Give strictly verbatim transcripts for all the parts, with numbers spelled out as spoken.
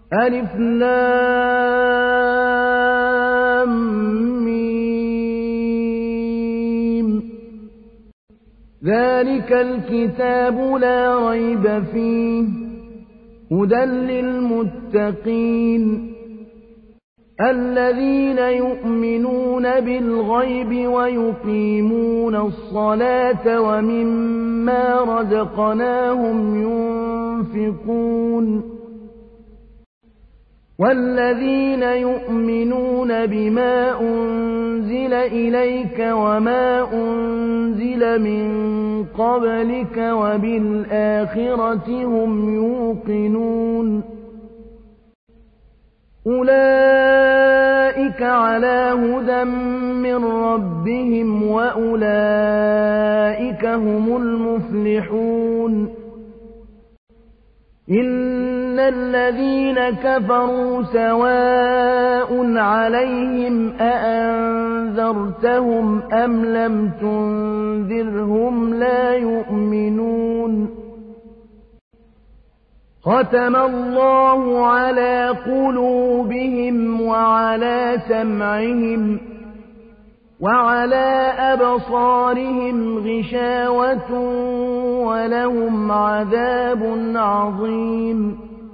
ألف لام ميم ذلك الكتاب لا ريب فيه هدى للمتقين الذين يؤمنون بالغيب ويقيمون الصلاة ومما رزقناهم ينفقون والذين يؤمنون بما أنزل إليك وما أنزل من قبلك وبالآخرة هم يوقنون أولئك على هدى من ربهم وأولئك هم المفلحون إن الذين كفروا سواء عليهم أأنذرتهم أم لم تنذرهم لا يؤمنون ختم الله على قلوبهم وعلى سمعهم وعلى أبصارهم غشاوة ولهم عذاب عظيم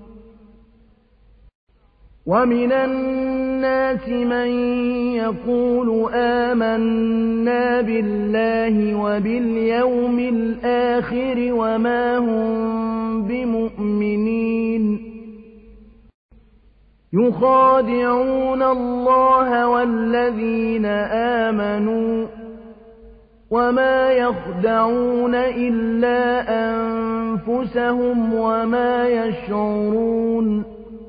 ومن الناس من يقول آمنا بالله وباليوم الآخر وما هم بمؤمنين يخادعون الله والذين آمنوا وما يخدعون إلا أنفسهم وما يشعرون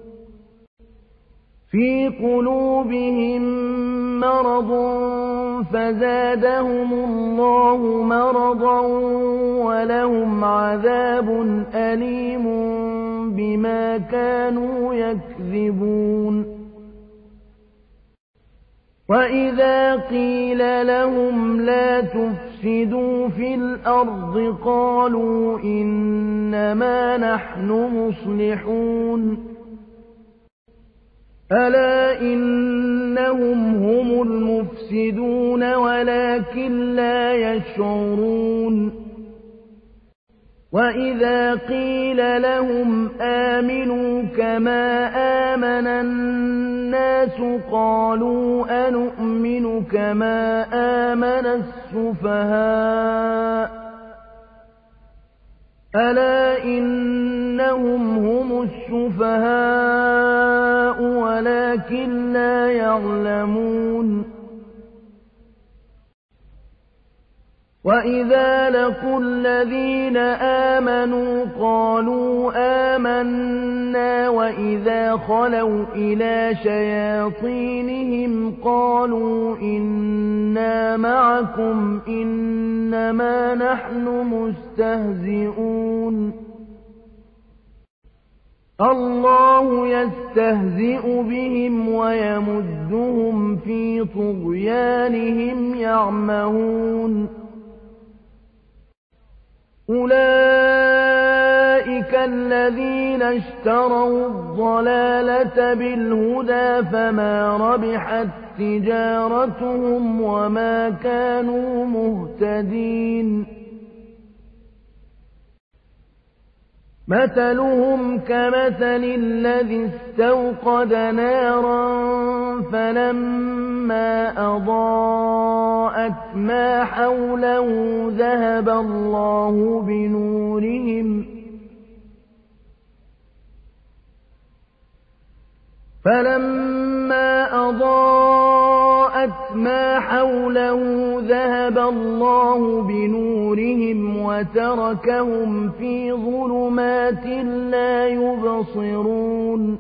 في قلوبهم مرض فزادهم الله مرضا ولهم عذاب أليم بما كانوا يكذبون وإذا قيل لهم لا تفسدوا في الأرض قالوا إنما نحن مصلحون ألا إنهم هم المفسدون ولكن لا يشعرون وإذا قيل لهم آمنوا كما آمن الناس قالوا أنؤمن كما آمن السفهاء ألا إنهم هم السفهاء ولكن لا يعلمون وإذا لقوا الذين آمنوا قالوا آمنا وإذا خلوا إلى شياطينهم قالوا إنا معكم إنما نحن مستهزئون الله يستهزئ بهم ويمدهم في طغيانهم يعمهون أولئك الذين اشتروا الضلالة بالهدى فما ربحت تجارتهم وما كانوا مهتدين مثلهم كمثل الذي استوقد نارا فلما أضاءت ما حوله ذهب الله بنورهم فلما أضاءت ما حوله ذهب الله بنورهم وتركهم في ظلمات لا يبصرون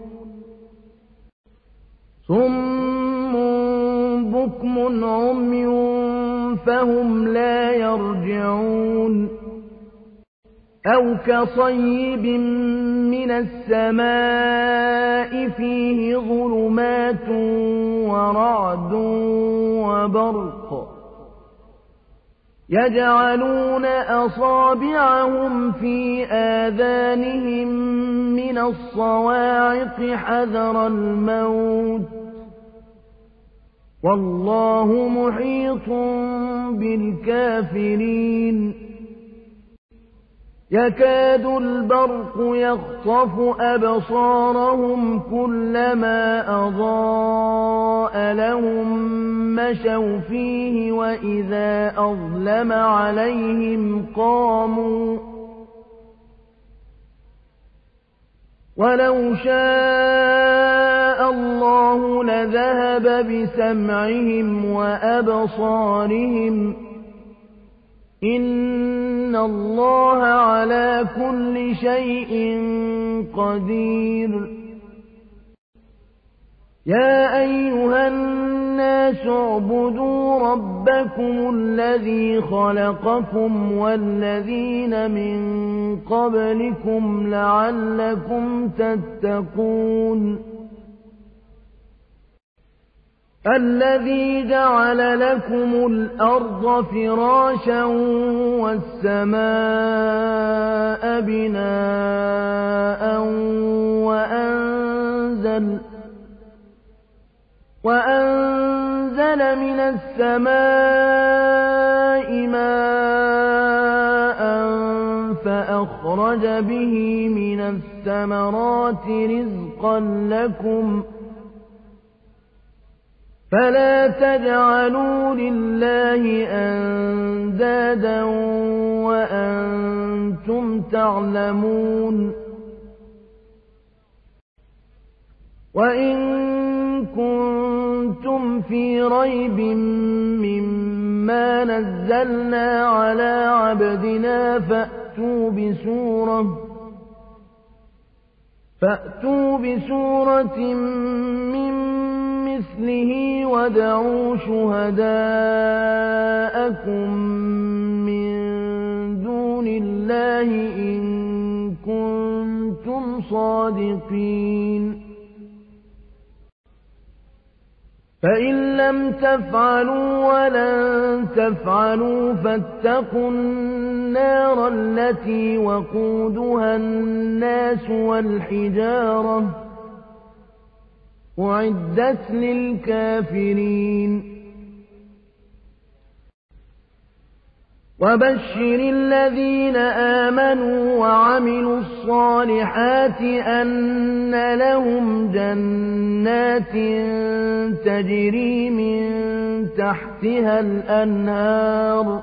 صم بكم عمي فهم لا يرجعون أو كصيب من السماء فيه ظلمات ورعد وبرق يجعلون أصابعهم في آذانهم من الصواعق حذر الموت والله محيط بالكافرين يكاد البرق يخطف أبصارهم كلما أضاء لهم مشوا فيه وإذا أظلم عليهم قاموا ولو شاء الله لذهب بسمعهم وأبصارهم إن الله على كل شيء قدير يا أيها الناس اعبدوا ربكم الذي خلقكم والذين من قبلكم لعلكم تتقون الذي جعل لكم الأرض فراشا والسماء بناء وأنزل وأنزل من السماء ماء فأخرج به من الثمرات رزقا لكم فلا تجعلوا لله أندادا وأنتم تعلمون وإن كنتم في ريب مما نزلنا على عبدنا فأتوا بسورة فأتوا بسورة من مثله وادعوا شهداءكم من دون الله إن كنتم صادقين فإن لم تفعلوا ولن تفعلوا فاتقوا النار التي وقودها الناس والحجارة أعدت للكافرين وبشر الذين آمنوا وعملوا الصالحات أن لهم جنات تجري من تحتها الأنهار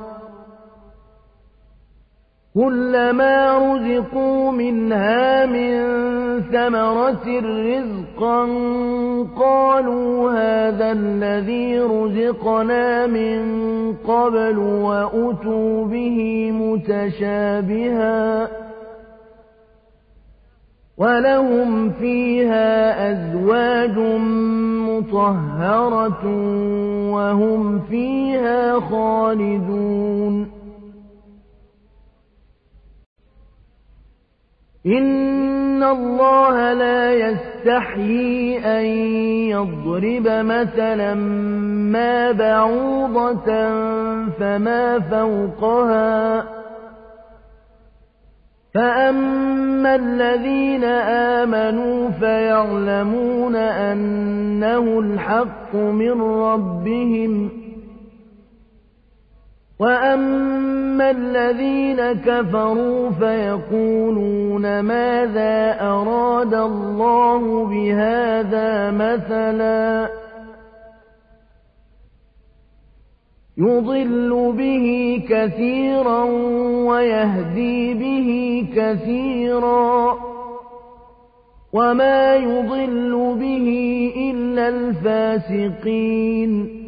كلما رزقوا منها من ثمرة رزقا قالوا هذا الذي رزقنا من قبل وأتوا به متشابها ولهم فيها أزواج مطهرة وهم فيها خالدون إن الله لا يستحيي أن يضرب مثلا ما بعوضة فما فوقها فأما الذين آمنوا فيعلمون أنه الحق من ربهم وأما الذين كفروا فيقولون ماذا أراد الله بهذا مثلا يضل به كثيرا ويهدي به كثيرا وما يضل به إلا الفاسقين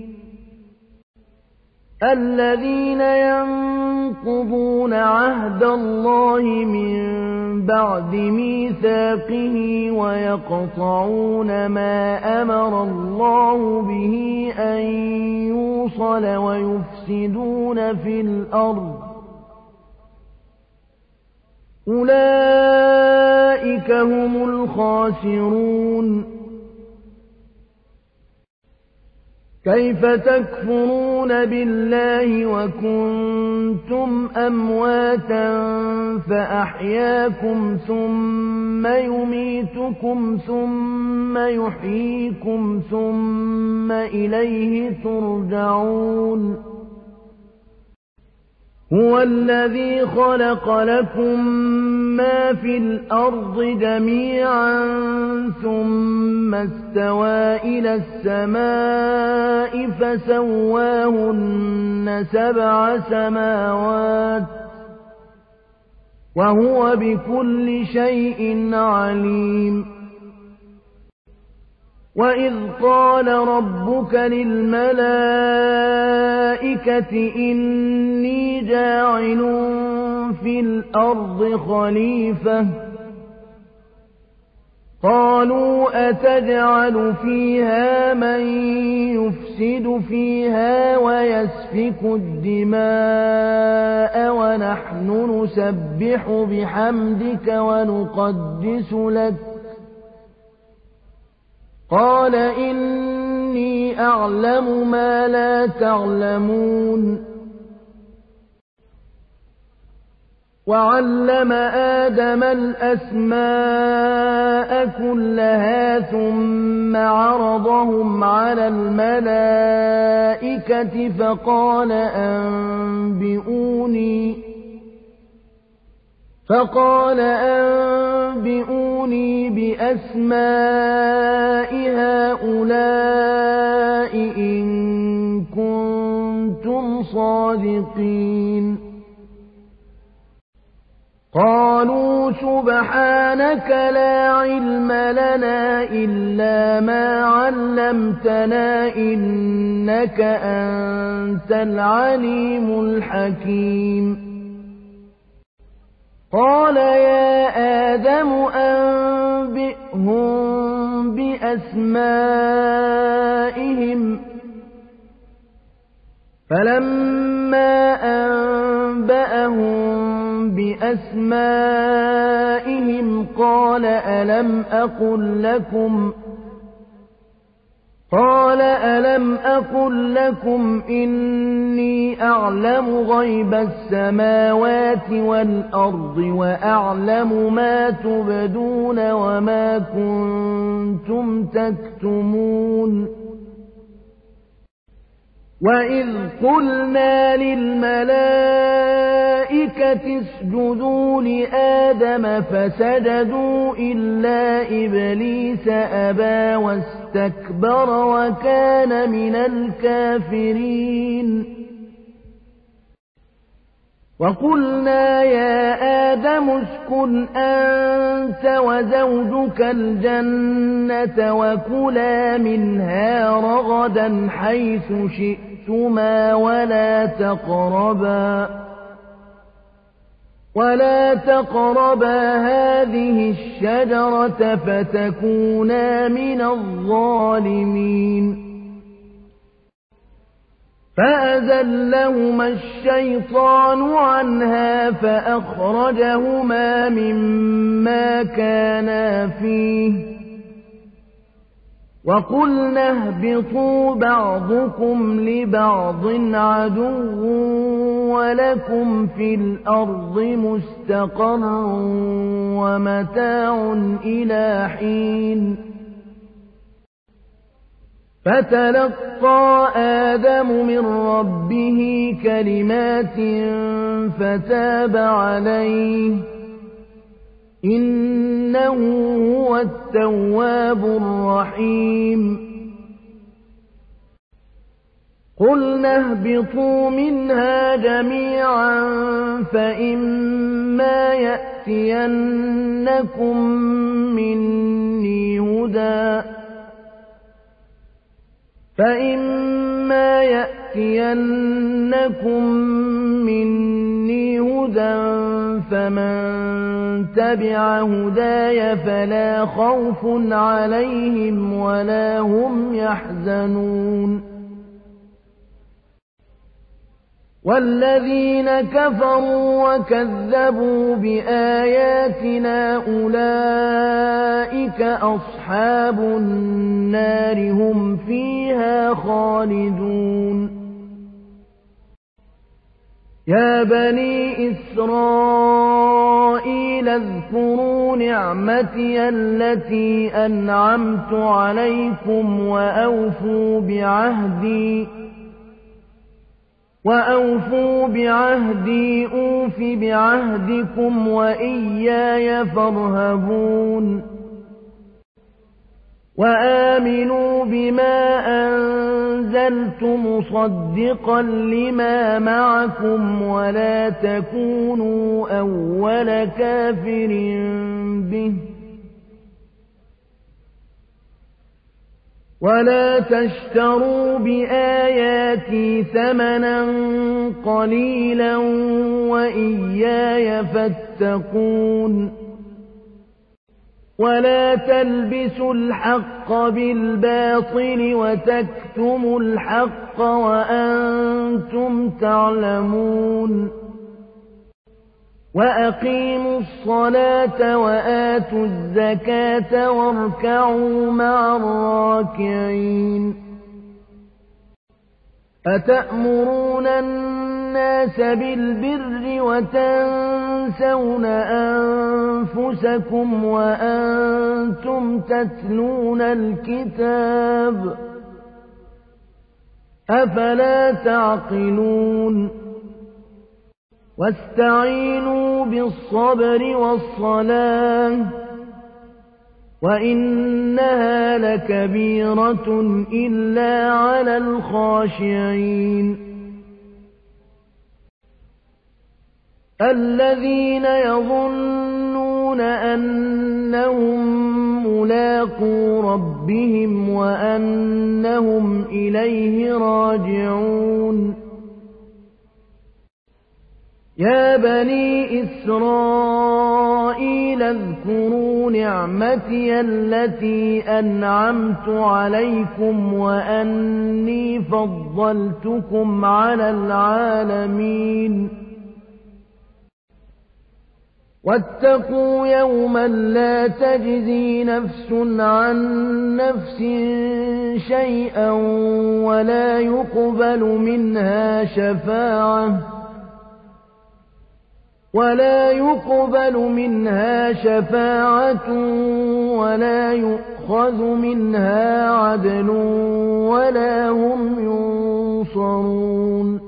الذين ينقضون عهد الله من بعد ميثاقه ويقطعون ما أمر الله به أن يوصل ويفسدون في الأرض أولئك هم الخاسرون كيف تكفرون بالله وكنتم أمواتا فأحياكم ثم يميتكم ثم يحييكم ثم إليه ترجعون هو الذي خلق لكم ما في الأرض جميعا ثم استوى إلى السماء فسواهن سبع سماوات وهو بكل شيء عليم وإذ قال ربك للملائكة إني جاعل في الأرض خليفة قالوا أتجعل فيها من يفسد فيها ويسفك الدماء ونحن نسبح بحمدك ونقدس لك قال إني أعلم ما لا تعلمون وعلم آدم الأسماء كلها ثم عرضهم على الملائكة فقال أنبئوني فقال أنبئوني بأسماء هؤلاء إن كنتم صادقين قالوا سبحانك لا علم لنا إلا ما علمتنا إنك أنت العليم الحكيم قال يا آدم أنبئهم بأسمائهم فلما أنبأهم بأسمائهم قال ألم أقل لكم قال ألم أقل لكم إني أعلم غيب السماوات والأرض وأعلم ما تبدون وما كنتم تكتمون وإذ قلنا للملائكة اسجدوا لآدم فسجدوا إلا إبليس أبى واستكبر وكان من الكافرين وقلنا يا آدم اسكن أنت وزوجك الجنة وكلا منها رغدا حيث شئتما ولا تقربا ولا تقربا هذه الشجرة فتكونا من الظالمين فأزلهما الشيطان عنها فأخرجهما مما كانا فيه وقلنا اهبطوا بعضكم لبعض عدو ولكم في الأرض مستقر ومتاع إلى حين فتلقى آدم من ربه كلمات فتاب عليه إنه هو التواب الرحيم قلنا اهبطوا منها جميعا فإما يأتينكم مني هدى فإما يأتينكم مني هدى فمن تبع هداي فلا خوف عليهم ولا هم يحزنون والذين كفروا وكذبوا بآياتنا أولئك أصحاب النار هم فيها خالدون يا بني إسرائيل اذكروا نعمتي التي أنعمت عليكم وأوفوا بعهدي وأوفوا بعهدي أوف بعهدكم وإياي فارهبون وآمنوا بما أنزلت مصدقا لما معكم ولا تكونوا أول كافر به ولا تشتروا بآياتي ثمنا قليلا وإياي فاتقون ولا تلبسوا الحق بالباطل وتكتموا الحق وأنتم تعلمون وأقيموا الصلاة وآتوا الزكاة واركعوا مع الراكعين أتأمرون الناس بالبر وتنسون أنفسكم وأنتم تتلون الكتاب أفلا تعقلون واستعينوا بالصبر والصلاة وإنها لكبيرة إلا على الخاشعين الذين يظنون أنهم ملاقو ربهم وأنهم إليه راجعون يا بني إسرائيل اذكروا نعمتي التي أنعمت عليكم وأني فضلتكم على العالمين واتقوا يوما لا تجزي نفس عن نفس شيئا ولا يقبل منها شفاعة ولا يقبل منها شفاعة ولا يؤخذ منها عدل ولا هم ينصرون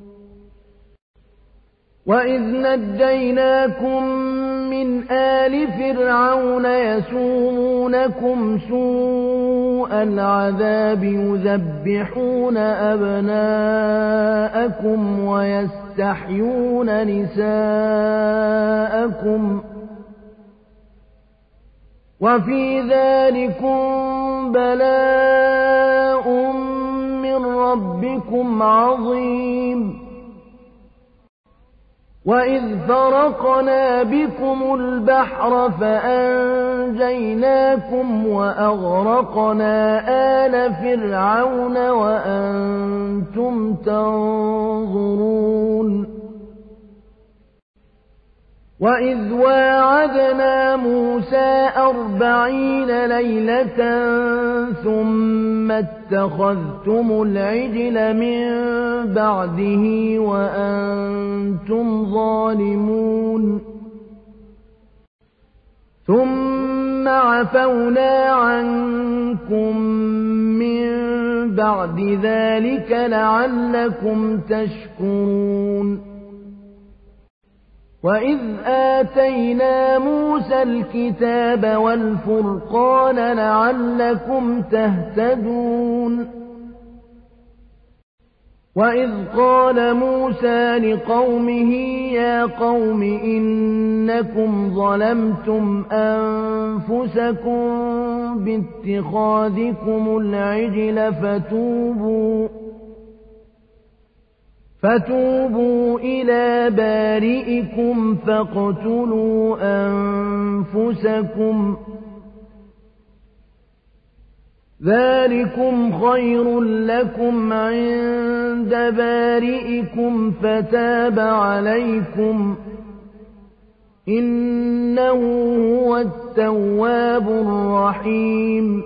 وإذ نجيناكم من آل فرعون يسومونكم سوء العذاب يذبحون أبناءكم ويستحيون نساءكم وفي ذلكم بلاء من ربكم عظيم وإذ فرقنا بكم البحر فأنجيناكم وأغرقنا آل فرعون وأنتم تنظرون وإذ واعدنا موسى أربعين ليلة ثم اتخذتم العجل من بعده وأنتم ظالمون ثم عفونا عنكم من بعد ذلك لعلكم تشكرون وإذ آتينا موسى الكتاب والفرقان لعلكم تهتدون وإذ قال موسى لقومه يا قوم إنكم ظلمتم أنفسكم باتخاذكم العجل فتوبوا فتوبوا إلى بارئكم فاقتلوا أنفسكم ذلكم خير لكم عند بارئكم فتاب عليكم إنه هو التواب الرحيم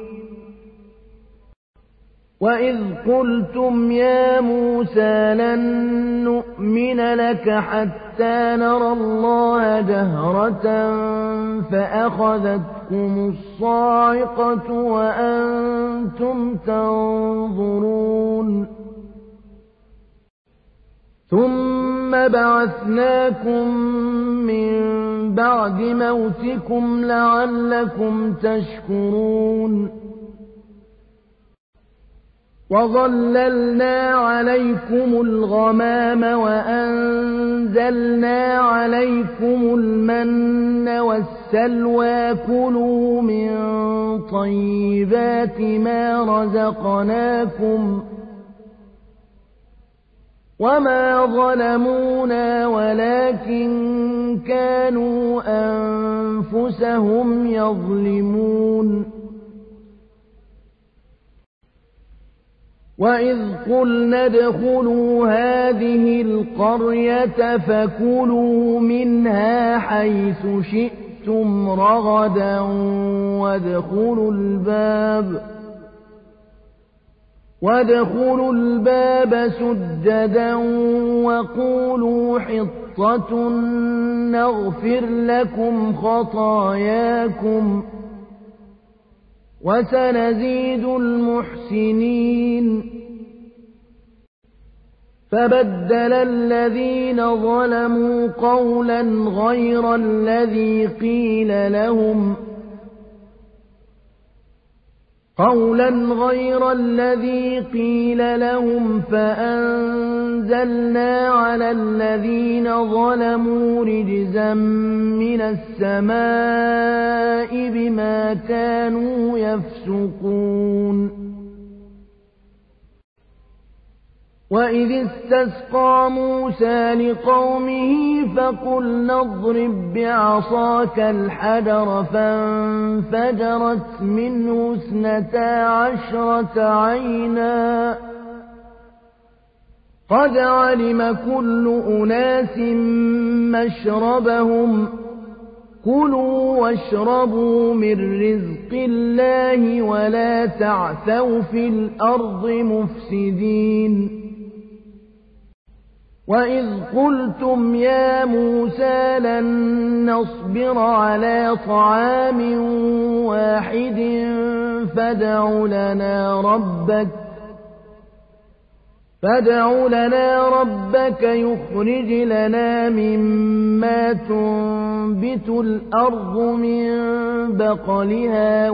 وإذ قلتم يا موسى لن نؤمن لك حتى نرى الله جهرة فأخذتكم الصاعقة وأنتم تنظرون ثم بعثناكم من بعد موتكم لعلكم تشكرون وظللنا عليكم الغمام وأنزلنا عليكم المن والسلوى كلوا من طيبات ما رزقناكم وما ظلمونا ولكن كانوا أنفسهم يظلمون وإذ قلنا ادخلوا هذه القرية فكلوا منها حيث شئتم رغدا وادخلوا الباب وادخلوا الباب سجدا وقولوا حطة نغفر لكم خطاياكم وسنزيد المحسنين فبدل الذين ظلموا قولا غير الذي قيل لهم قولا غير الذي قيل لهم فأنزلنا على الذين ظلموا رجزا من السماء بما كانوا يفسقون وإذ استسقى موسى لقومه فقلنا اضرب بعصاك الحجر فانفجرت منه اثنتا عشرة عينا قد علم كل أناس مشربهم كلوا واشربوا من رزق الله ولا تعثوا في الأرض مفسدين وإذ قلتم يا موسى لن نصبر على طعام واحد فادع لنا ربك فادع لنا ربك يخرج لنا مما تنبت الأرض من بقلها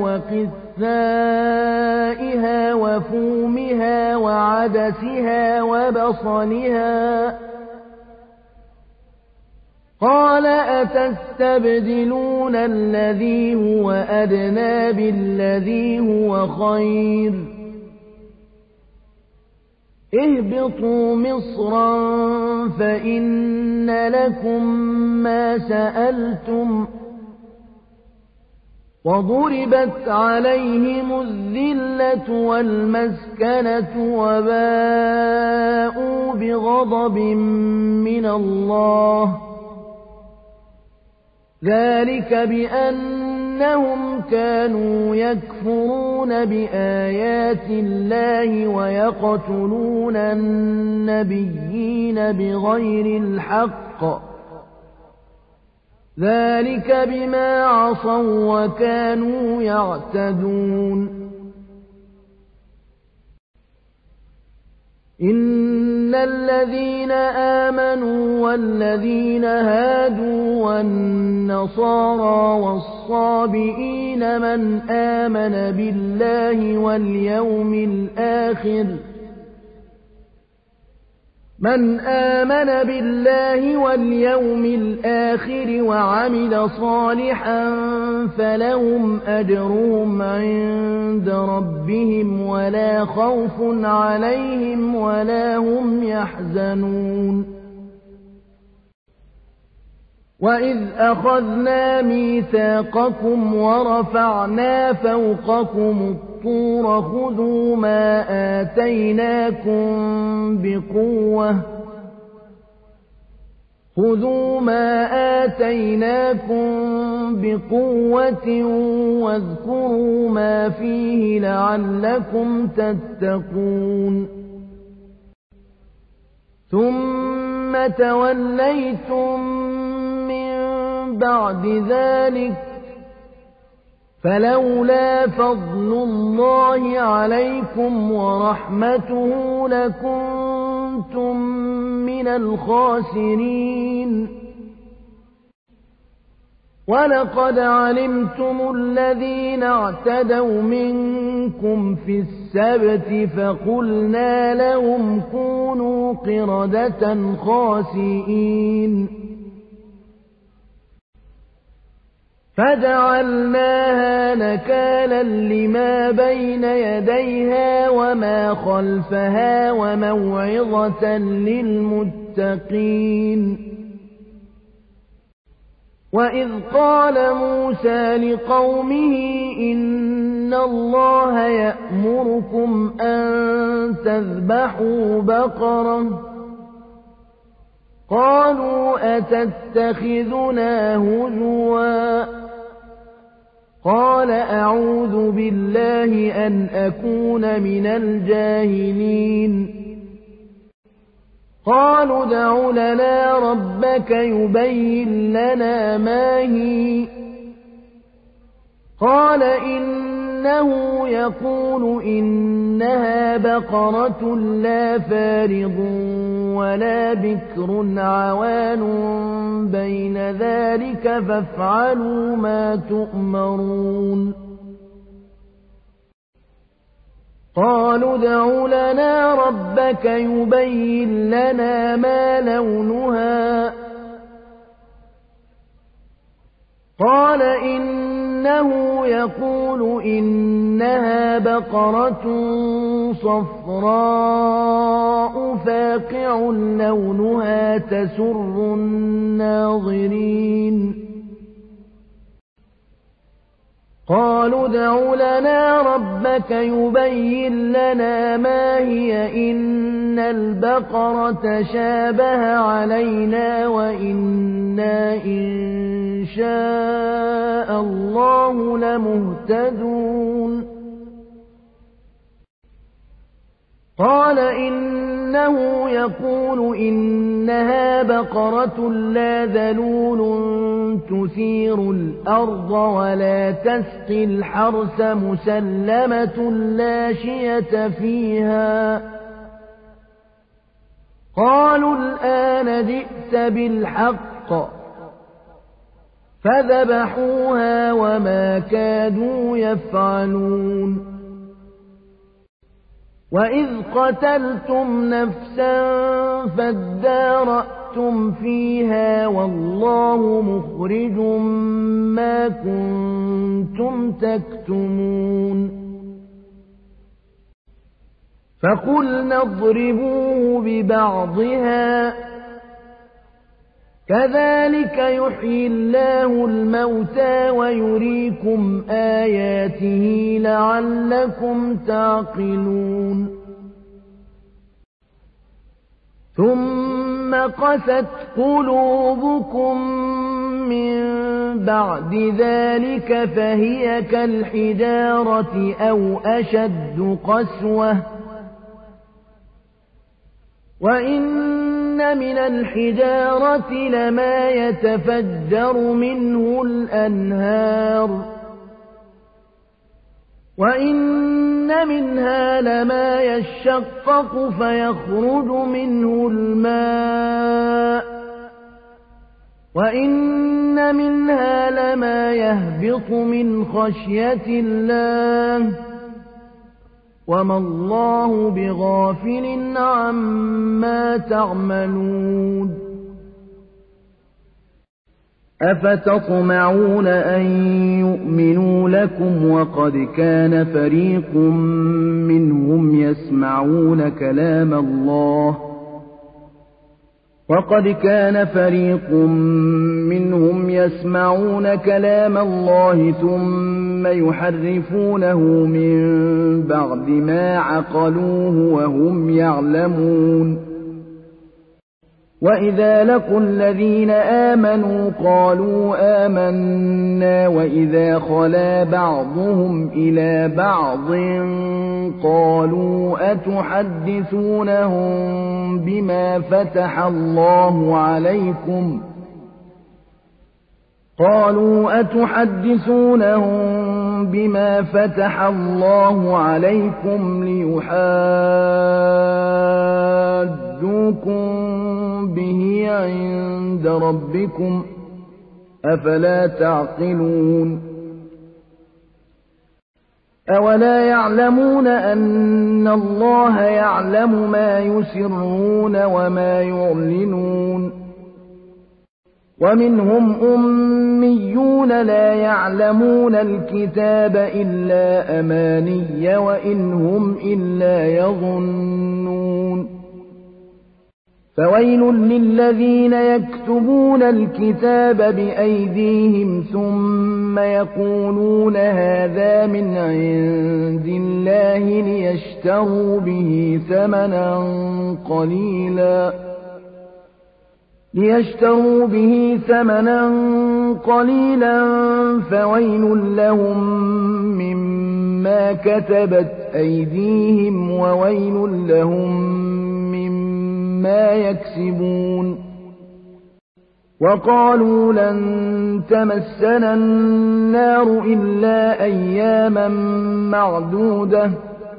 وقثائها وفومها وعدسها وبصلها قال أتستبدلون الذي هو أدنى بالذي هو خير اهبطوا مصرا فإن لكم ما سألتم وضربت عليهم الذلة والمسكنة وباءوا بغضب من الله ذلك بأنهم كانوا يكفرون بآيات الله ويقتلون النبيين بغير الحق ذلك بما عصوا وكانوا يعتدون إن الذين آمنوا والذين هادوا والنصارى والصابئين من آمن بالله واليوم الآخر من آمن بالله واليوم الآخر وعمل صالحا فلهم أجرهم عند ربهم ولا خوف عليهم ولا هم يحزنون وَإِذْ أَخَذْنَا مِيثَاقَكُمْ وَرَفَعْنَا فَوْقَكُمُ الطُّورَ خُذُوا مَا آتَيْنَاكُمْ بِقُوَّةٍ خُذُوا مَا آتَيْنَاكُمْ بِقُوَّةٍ وَاذْكُرُوا مَا فِيهِ لَعَلَّكُمْ تَتَّقُونَ ثُمَّ تَوَلَّيْتُمْ مِنْ بَعْدِ ذَلِكَ فَلَوْلَا فَضْلُ اللَّهِ عَلَيْكُمْ وَرَحْمَتُهُ لَكُنْتُمْ مِنَ الْخَاسِرِينَ وَلَقَدْ عَلِمْتُمُ الَّذِينَ اعْتَدَوْا مِنكُمْ فِي السَّبْتِ فَقُلْنَا لَهُمْ كُونُوا قِرَدَةً خَاسِئِينَ فَجَعَلْنَاهَا نَكَالًا لِمَا بَيْنَ يَدَيْهَا وَمَا خَلْفَهَا وَمَوْعِظَةً لِلْمُتَّقِينَ وَإِذْ قَالَ مُوسَى لِقَوْمِهِ إِنَّ اللَّهَ يَأْمُرُكُمْ أَن تَذْبَحُوا بَقَرَةً قَالُوا أَتَتَّخِذُنَا هُزُوًا قَالَ أَعُوذُ بِاللَّهِ أَنْ أَكُونَ مِنَ الْجَاهِلِينَ قَالُوا ادْعُ لَنَا رَبَّكَ يُبَيِّن لَّنَا مَا هِيَ قَالَ إِنَّهُ يَقُولُ إِنَّهَا بَقَرَةٌ لَّا فَارِضٌ وَلَا بِكْرٌ عَوَانٌ بَيْنَ ذَلِكَ فَافْعَلُوا مَا تُؤْمَرُونَ قَالُوا ادْعُ لَنَا رَبَّكَ يُبَيِّن لَّنَا مَا لَوْنُهَا قَالَ إِنَّهُ يَقُولُ إِنَّهَا بَقَرَةٌ صَفْرَاءُ فَاقِعٌ لَّوْنُهَا تَسُرُّ النَّاظِرِينَ قَالُوا ادْعُ لَنَا رَبَّكَ يُبَيِّن لَّنَا مَا هِيَ إِنَّ الْبَقَرَةَ شَابَهَ عَلَيْنَا وَإِنَّا إِن شَاءَ اللَّهُ لَمُهْتَدُونَ قَالَ إِنَّهُ يَقُولُ إِنَّهَا بَقَرَةٌ لَّا ذَلُولٌ تُثِيرُ الْأَرْضَ وَلَا تَسْقِي الْحَرْثَ مُسَلَّمَةٌ لَّا شِيَةَ فِيهَا قَالُوا الْآنَ جِئْتَ بِالْحَقِّ فَذَبَحُوهَا وَمَا كَادُوا يَفْعَلُونَ وَإِذْ قَتَلْتُمْ نَفْسًا فَادَّارَأْتُمْ فِيهَا وَاللَّهُ مُخْرِجٌ مَّا كُنتُمْ تَكْتُمُونَ فَقُلْنَا اضْرِبُوهُ بِبَعْضِهَا كَذَلِكَ يُحْيِي اللَّهُ الْمَوْتَىٰ وَيُرِيكُمْ آيَاتِهِ لَعَلَّكُمْ تَعْقِلُونَ ثُمَّ قَسَتْ قُلُوبُكُم مِّن بَعْدِ ذَلِكَ فَهِيَ كَالْحِجَارَةِ أَوْ أَشَدُّ قَسْوَةً وَإِنَّ مِنَ الْحِجَارَةِ لَمَا يَتَفَجَّرُ مِنْهُ الْأَنْهَارُ وَإِنَّ مِنْهَا لَمَا يَشَّقَّقُ فَيَخْرُجُ مِنْهُ الْمَاءُ وَإِنَّ مِنْهَا لَمَا يَهْبِطُ مِنْ خَشْيَةِ اللَّهِ وَمَا اللَّهُ بِغَافِلٍ عَمَّا تَعْمَلُونَ أَفَتَطْمَعُونَ أَن يُؤْمِنُوا لَكُمْ وَقَدْ كَانَ فَرِيقٌ مِّنْهُمْ يَسْمَعُونَ كَلَامَ اللَّهِ وقد كان فريق منهم يسمعون كلام الله ثم يحرفونه من بعد ما عقلوه وهم يعلمون وإذا لقوا الذين آمنوا قالوا آمنا وإذا خلا بعضهم إلى بعض قالوا أتحدثونهم بما فتح الله عليكم قالوا أتحدثونهم بما فتح الله عليكم ليحاجوكم به عند ربكم أفلا تعقلون أولا يعلمون أن الله يعلم ما يسرون وما يعلنون ومنهم أميون لا يعلمون الكتاب إلا أماني وإن هم إلا يظنون فويل للذين يكتبون الكتاب بأيديهم ثم يقولون هذا من عند الله ليشتروا به ثمنا قليلا ليشتروا به ثمنا قليلا فويل لهم مما كتبت أيديهم وويل لهم مما يكسبون وقالوا لن تمسنا النار إلا أياما معدودة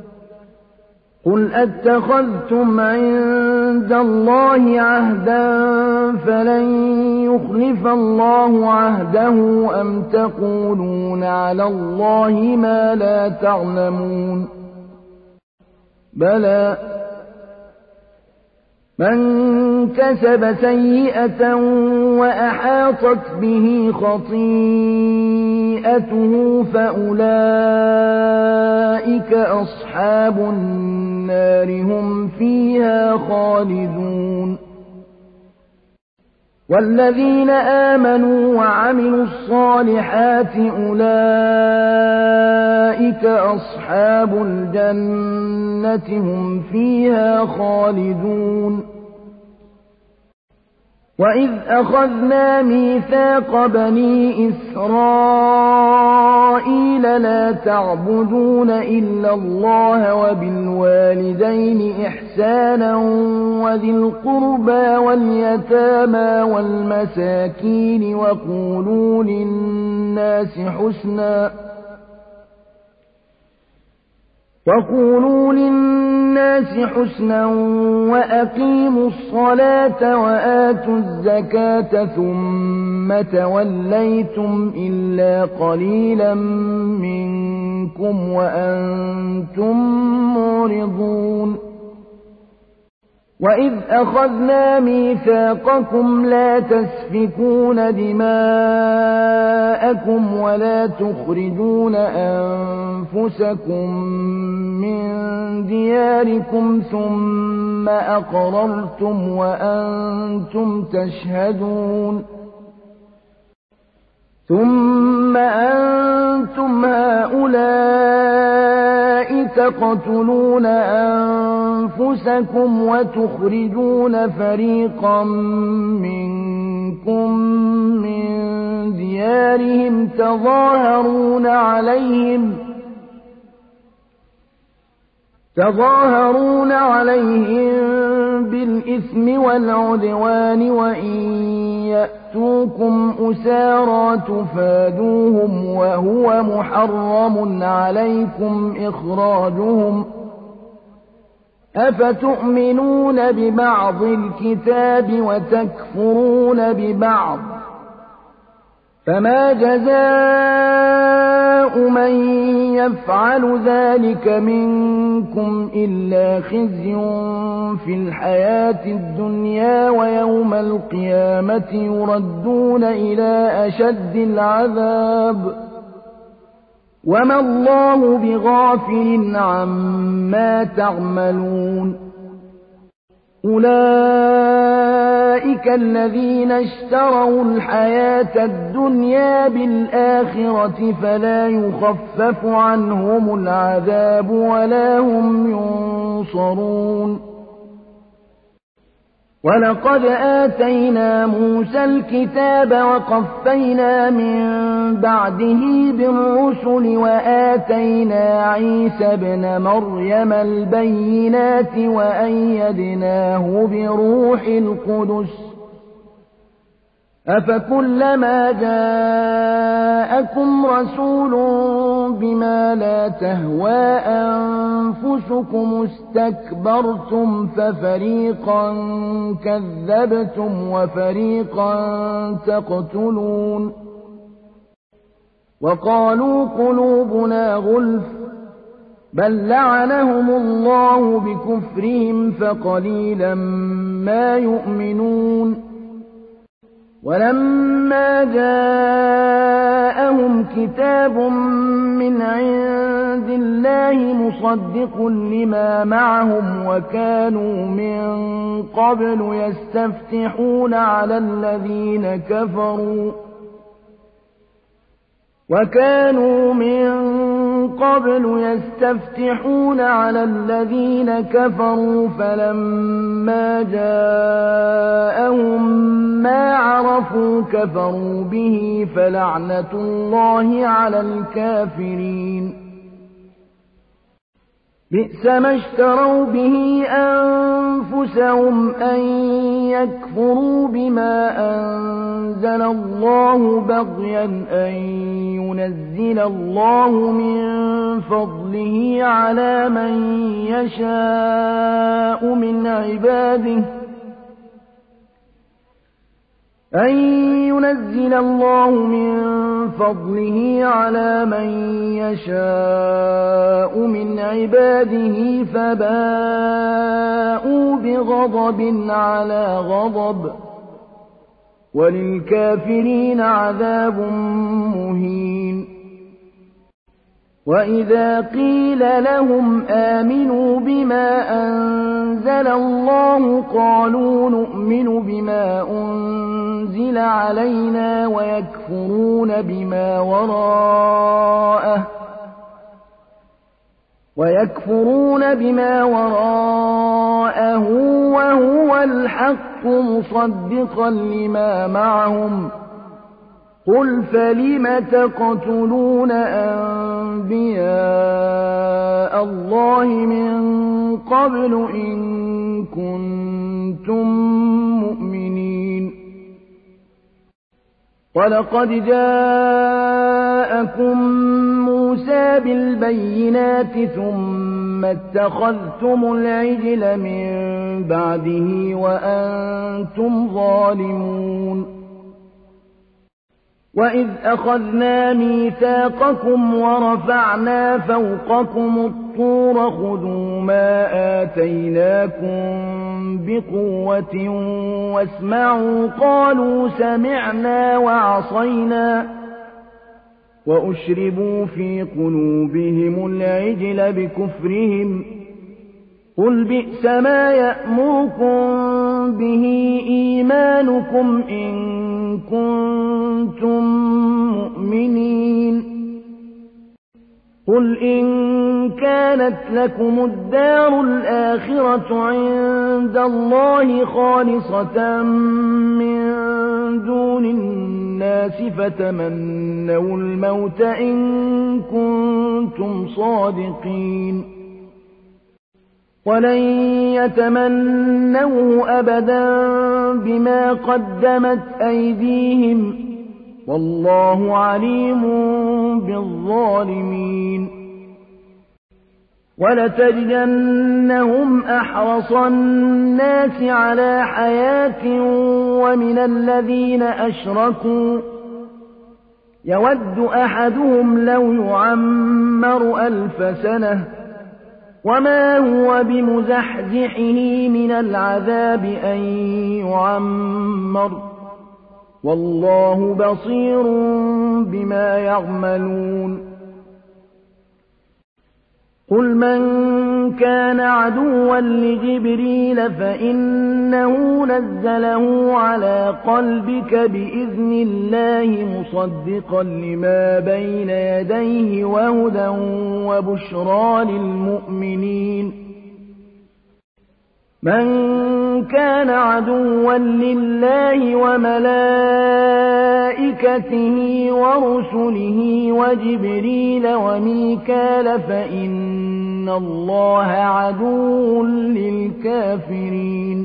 قل أتخذتم عند الله عهدا فلن يخلف الله عهده أم تقولون على الله ما لا تعلمون بلى من كسب سيئة وأحاطت به خطيئته فأولئك أصحاب النار هم فيها خالدون والذين آمنوا وعملوا الصالحات أولئك أصحاب الجنة هم فيها خالدون وإذ أخذنا ميثاق بني إسرائيل لا تعبدون إلا الله وبالوالدين إحسانا وذي القربى واليتامى والمساكين وقولوا للناس حسنا وقولوا للناس حسنا وأقيموا الصلاة وآتوا الزكاة ثم توليتم إلا قليلا منكم وأنتم معرضون وإذ أخذنا ميثاقكم لا تسفكون دماءكم ولا تخرجون أنفسكم من دياركم ثم أقررتم وأنتم تشهدون ثم أنتم هؤلاء تقتلون أنفسكم وتخرجون فريقا منكم من ديارهم تظاهرون عليهم تظاهرون عليهم بالإثم والعدوان وإن يأتوكم أسارى تفادوهم وهو محرم عليكم إخراجهم أفتؤمنون ببعض الكتاب وتكفرون ببعض فما جزاء من يفعل ذلك منكم إلا خزي في الحياة الدنيا ويوم القيامة يردون إلى أشد العذاب وما الله بغافل عما تعملون أولئك الذين اشتروا الحياة الدنيا بالآخرة فلا يخفف عنهم العذاب ولا هم ينصرون ولقد آتينا موسى الكتاب وقفينا من بعده بالرسل وآتينا عيسى ابن مريم البينات وأيدناه بروح القدس أفكلما جاءكم رسول بما لا تهوى أنفسكم استكبرتم ففريقا كذبتم وفريقا تقتلون وقالوا قلوبنا غلف بل لعنهم الله بكفرهم فقليلا ما يؤمنون ولما جاءهم كتاب من عند الله مصدق لما معهم وكانوا من قبل يستفتحون على الذين كفروا وكانوا من قبل يستفتحون على الذين كفروا فلما جاءهم ما عرفوا كفروا به فلعنة الله على الكافرين بئس ما اشتروا به أنفسهم أن يكفروا بما أنزل الله بغيا أن ينزل الله من فضله على من يشاء من عباده أن ينزل الله من فضله على من يشاء من عباده فباءوا بغضب على غضب وللكافرين عذاب مهين وإذا قيل لهم آمنوا بما أنزل الله قالوا نؤمن بما أنزل علينا ويكفرون بما وراءه ويكفرون بما وراءه وهو الحق مصدقا لما معهم قل فلم تقتلون أنبياء الله من قبل إن كنتم مؤمنين ولقد جاءكم موسى بالبينات ثم اتخذتم العجل من بعده وأنتم ظالمون وإذ أخذنا ميثاقكم ورفعنا فوقكم الطور خذوا ما آتيناكم بقوة واسمعوا قالوا سمعنا وعصينا وأشربوا في قلوبهم العجل بكفرهم قل بئس ما يأمركم به إيمانكم إن كنتم مؤمنين قل إن كانت لكم الدار الآخرة عند الله خالصة من دون الناس فتمنوا الموت إن كنتم صادقين ولن يتمنوه أبدا بما قدمت أيديهم والله عليم بالظالمين ولتجدنهم أحرص الناس على حياة ومن الذين أشركوا يود أحدهم لو يعمر ألف سنة وما هو بمزحزحه من العذاب أن يعمر والله بصير بما يعملون قل من كان عدوا لجبريل فإنه نزله على قلبك بإذن الله مصدقا لما بين يديه وهدى وبشرى للمؤمنين من كان عدوا لله وملائكته ورسله وجبريل وميكال فإن الله عدو للكافرين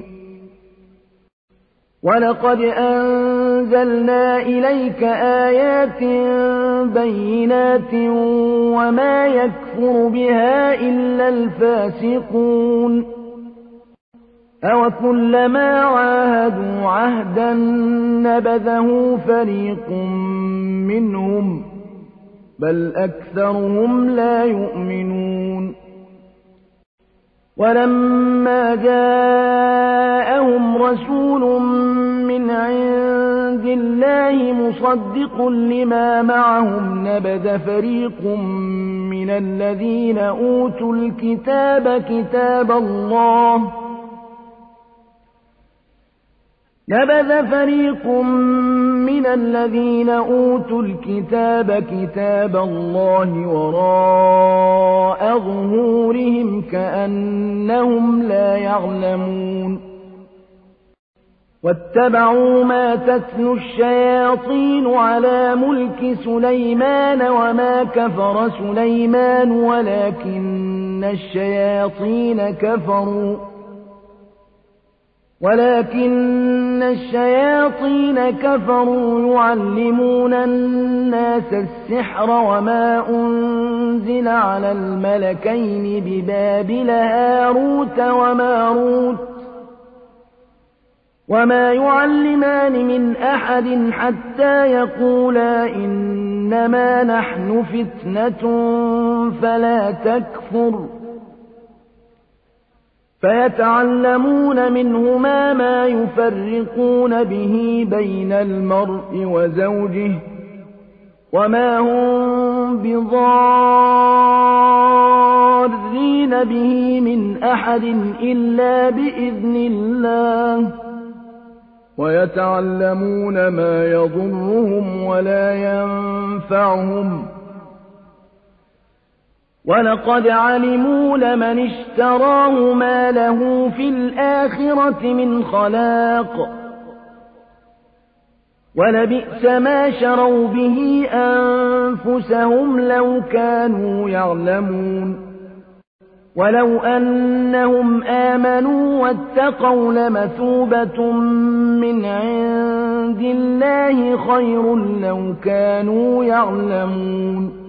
ولقد أنزلنا إليك آيات بينات وما يكفر بها إلا الفاسقون أَوَكُلَّمَا عَاهَدُوا عَهْدًا نَبَذَهُ فَرِيقٌ مِّنْهُمْ بَلْ أَكْثَرُهُمْ لَا يُؤْمِنُونَ وَلَمَّا جَاءَهُمْ رَسُولٌ مِّنْ عِندِ اللَّهِ مُصَدِّقٌ لِّمَا مَعَهُمْ نَبَذَ فَرِيقٌ مِّنَ الَّذِينَ أُوتُوا الْكِتَابَ كِتَابَ اللَّهِ نبذ فريق من الذين أوتوا الكتاب كتاب الله وراء ظهورهم كأنهم لا يعلمون واتبعوا ما تتلو الشياطين على ملك سليمان وما كفر سليمان ولكن الشياطين كفروا ولكن الشياطين كفروا يعلمون الناس السحر وما أنزل على الملكين ببابل هاروت وماروت وما يعلمان من أحد حتى يقولا إنما نحن فتنة فلا تكفر فيتعلمون منهما ما يفرقون به بين المرء وزوجه وما هم بضارين به من أحد إلا بإذن الله ويتعلمون ما يضرهم ولا ينفعهم ولقد علموا لمن اشتراه ما له في الآخرة من خلاق ولبئس ما شروا به أنفسهم لو كانوا يعلمون ولو أنهم آمنوا واتقوا لمثوبة من عند الله خير لو كانوا يعلمون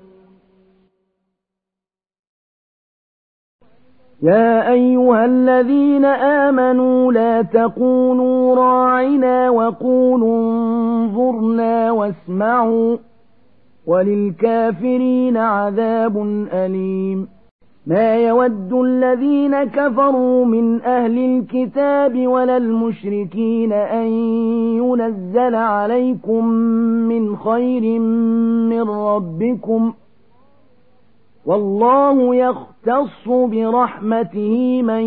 يا أيها الذين آمنوا لا تقولوا راعنا وقولوا انظرنا واسمعوا وللكافرين عذاب أليم ما يود الذين كفروا من أهل الكتاب ولا المشركين أن ينزل عليكم من خير من ربكم والله يختص برحمته من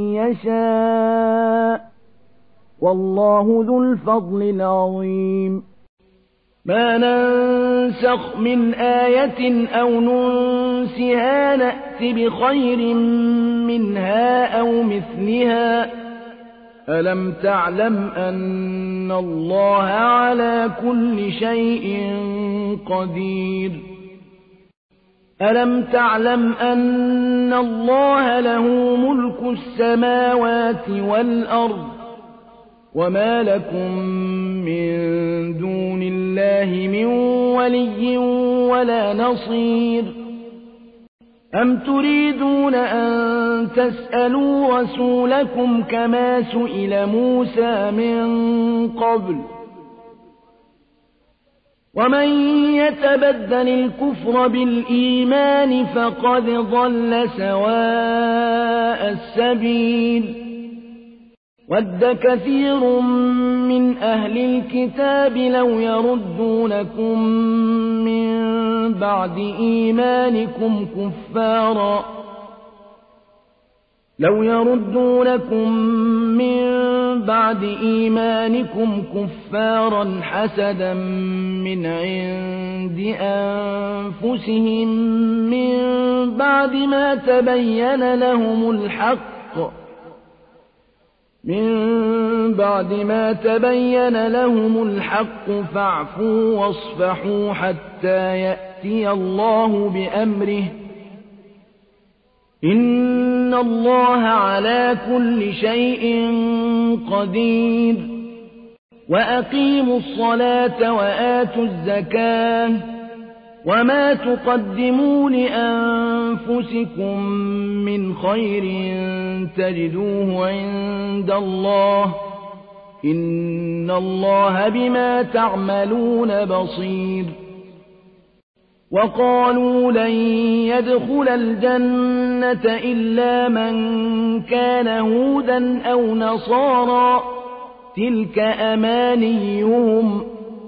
يشاء والله ذو الفضل العظيم ما ننسخ من آية أو ننسها نأت بخير منها أو مثلها ألم تعلم أن الله على كل شيء قدير ألم تعلم أن الله له ملك السماوات والأرض وما لكم من دون الله من ولي ولا نصير أم تريدون أن تسألوا رسولكم كما سئل موسى من قبل ومن يتبدل الكفر بالإيمان فقد ضل سواء السبيل وَدَّ كَثِيرٌ مِّنْ أَهْلِ الْكِتَابِ لَوْ يَرُدُّونَكُم مِّن بَعْدِ إِيمَانِكُمْ كُفَّارًا لَوْ يَرُدُّونَكُم مِّن بَعْدِ إِيمَانِكُمْ كُفَّارًا حَسَدًا مِّنْ عِندِ أَنفُسِهِم مِّن بَعْدِ مَا تَبَيَّنَ لَهُمُ الْحَقُّ مِن بَعْدِ مَا تَبَيَّنَ لَهُمُ الْحَقُّ فَاعْفُوا وَاصْفَحُوا حَتَّىٰ يَأْتِيَ اللَّهُ بِأَمْرِهِ إِنَّ اللَّهَ عَلَىٰ كُلِّ شَيْءٍ قَدِيرٌ وَأَقِيمُوا الصَّلَاةَ وَآتُوا الزَّكَاةَ وَمَا تُقَدِّمُوا لِأَنفُسِكُم مِّنْ خَيْرٍ تَجِدُوهُ عِندَ اللَّهِ إِنَّ اللَّهَ بِمَا تَعْمَلُونَ بَصِيرٌ وَقَالُوا لَن يَدْخُلَ الْجَنَّةَ إِلَّا مَن كَانَ هُودًا أَوْ نَصَارَىٰ ۗ تِلْكَ أَمَانِيُّهُمْ ۗ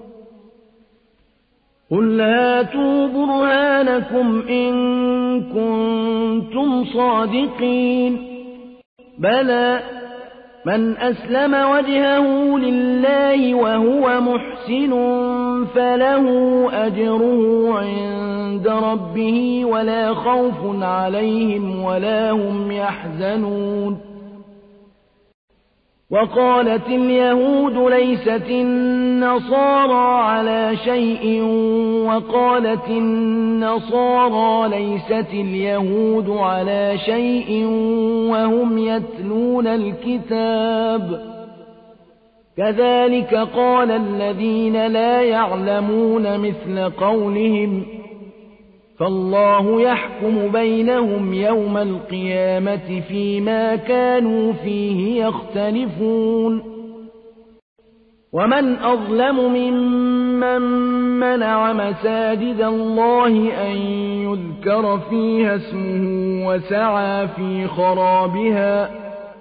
قُلْ هَاتُوا بُرْهَانَكُمْ إِن كُنتُمْ صَادِقِينَ بَلَىٰ مَنْ أَسْلَمَ وَجْهَهُ لِلَّهِ وَهُوَ مُحْسِنٌ فَلَهُ أَجْرُهُ عِندَ رَبِّهِ وَلَا خَوْفٌ عَلَيْهِمْ وَلَا هُمْ يَحْزَنُونَ وَقَالَتِ الْيَهُودُ لَيْسَتِ النَّصَارَىٰ عَلَىٰ شَيْءٍ وَقَالَتِ النَّصَارَىٰ لَيْسَتِ الْيَهُودُ عَلَىٰ شَيْءٍ وَهُمْ يَتْلُونَ الْكِتَابَ كَذَٰلِكَ قَالَ الَّذِينَ لَا يَعْلَمُونَ مِثْلَ قَوْلِهِمْ فَاللَّهُ يَحْكُمُ بَيْنَهُمْ يَوْمَ الْقِيَامَةِ فِيمَا كَانُوا فِيهِ يَخْتَلِفُونَ وَمَنْ أَظْلَمُ مِمَّن مَّنَعَ مَسَاجِدَ اللَّهِ أَن يُذْكَرَ فِيهَا اسْمُهُ وَسَعَىٰ فِي خَرَابِهَا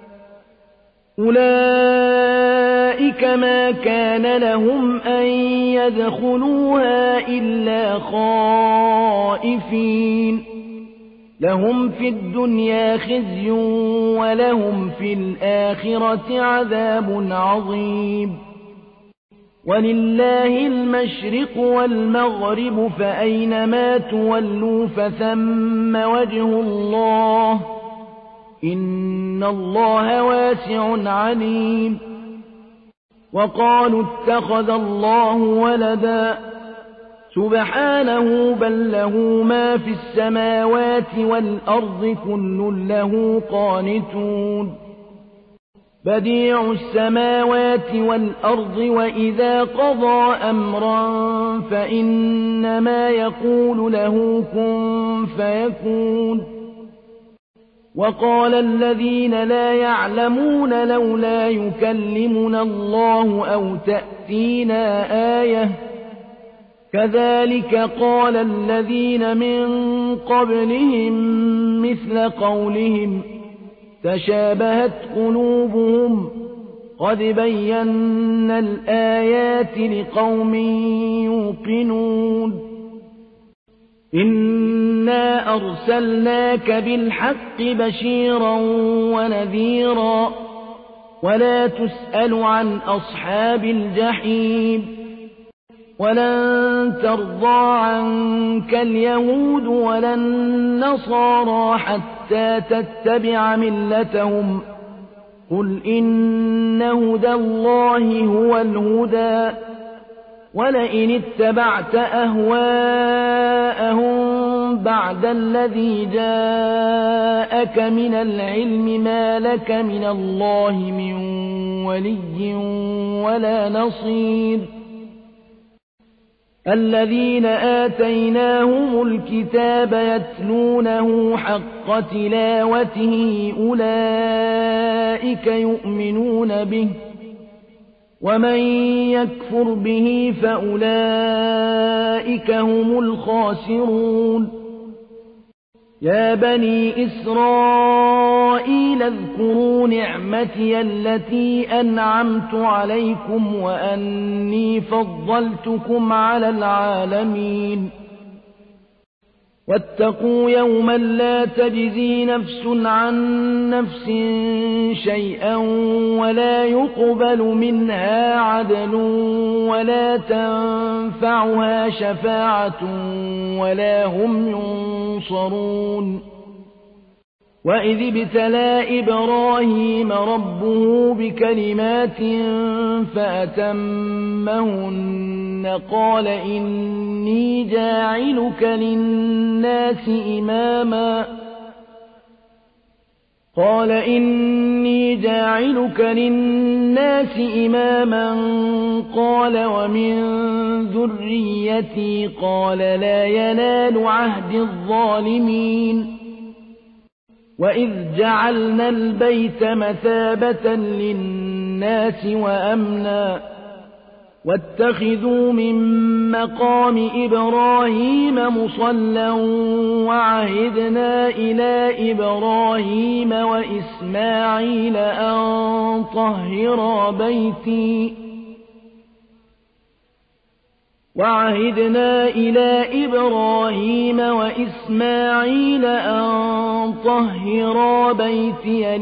أُولَٰئِكَ مَا كَانَ لَهُمْ أَن يَدْخُلُوهَا إِلَّا خَائِفِينَ لَهُمْ فِي الدُّنْيَا خِزْيٌ وَلَهُمْ فِي الْآخِرَةِ عَذَابٌ عَظِيمٌ وَلِلَّهِ الْمَشْرِقُ وَالْمَغْرِبُ فَأَيْنَمَا تُوَلُّوا فَثَمَّ وَجْهُ اللَّهِ إِنَّ اللَّهَ وَاسِعٌ عَلِيمٌ وَقَالُوا اتَّخَذَ اللَّهُ وَلَدًا سُبْحَانَهُ بَل لَّهُ مَا فِي السَّمَاوَاتِ وَالْأَرْضِ كُلٌّ لَّهُ قَانِتُونَ بَدِيعُ السَّمَاوَاتِ وَالْأَرْضِ وَإِذَا قَضَىٰ أَمْرًا فَإِنَّمَا يَقُولُ لَهُ كُن فَيَكُونُ وَقَالَ الَّذِينَ لَا يَعْلَمُونَ لَوْلَا يُكَلِّمُنَا اللَّهُ أَوْ تَأْتِينَا آيَةٌ كَذَٰلِكَ قَالَ الَّذِينَ مِن قَبْلِهِم مِّثْلَ قَوْلِهِمْ تَشَابَهَتْ قُلُوبُهُمْ قَدْ بَيَّنَّا الْآيَاتِ لِقَوْمٍ يُوقِنُونَ إِنَّا أَرْسَلْنَاكَ بِالْحَقِّ بَشِيرًا وَنَذِيرًا وَلَا تُسْأَلُ عَنْ أَصْحَابِ الْجَحِيمِ وَلَن تَرْضَىٰ عَنكَ الْيَهُودُ وَلَا النَّصَارَىٰ حَتَّىٰ تَتَّبِعَ مِلَّتَهُمْ قُلْ إِنَّ هُدَى اللَّهِ هُوَ الْهُدَىٰ وَلَئِنِ اتَّبَعْتَ أَهْوَاءَهُم بَعْدَ الَّذِي جَاءَكَ مِنَ الْعِلْمِ مَا لَكَ مِنَ اللَّهِ مِن وَلِيٍّ وَلَا نَصِيرٍ الَّذِينَ آتَيْنَاهُمُ الْكِتَابَ يَتْلُونَهُ حَقَّ تِلَاوَتِهِ أُولَٰئِكَ يُؤْمِنُونَ بِهِ وَمَن يَكْفُرْ بِهِ فَأُولَٰئِكَ هُمُ الْخَاسِرُونَ يا بني إسرائيل اذكروا نعمتي التي أنعمت عليكم وأني فضلتكم على العالمين واتقوا يوما لا تجزي نفس عن نفس شيئا ولا يقبل منها عدل ولا تنفعها شفاعة ولا هم ينصرون وإذ ابتلى إبراهيم ربه بكلمات فأتمهن قال إني جاعلك للناس إماما قال إني جاعلك للناس إماما قال ومن ذريتي قال لا ينال عهد الظالمين وإذ جعلنا البيت مثابة للناس وأمنا واتخذوا من مقام إبراهيم مصلى وعهدنا إلى إبراهيم وإسماعيل أن طهرا بيتي وعهدنا إلى إبراهيم وإسماعيل أن طهرا بيتي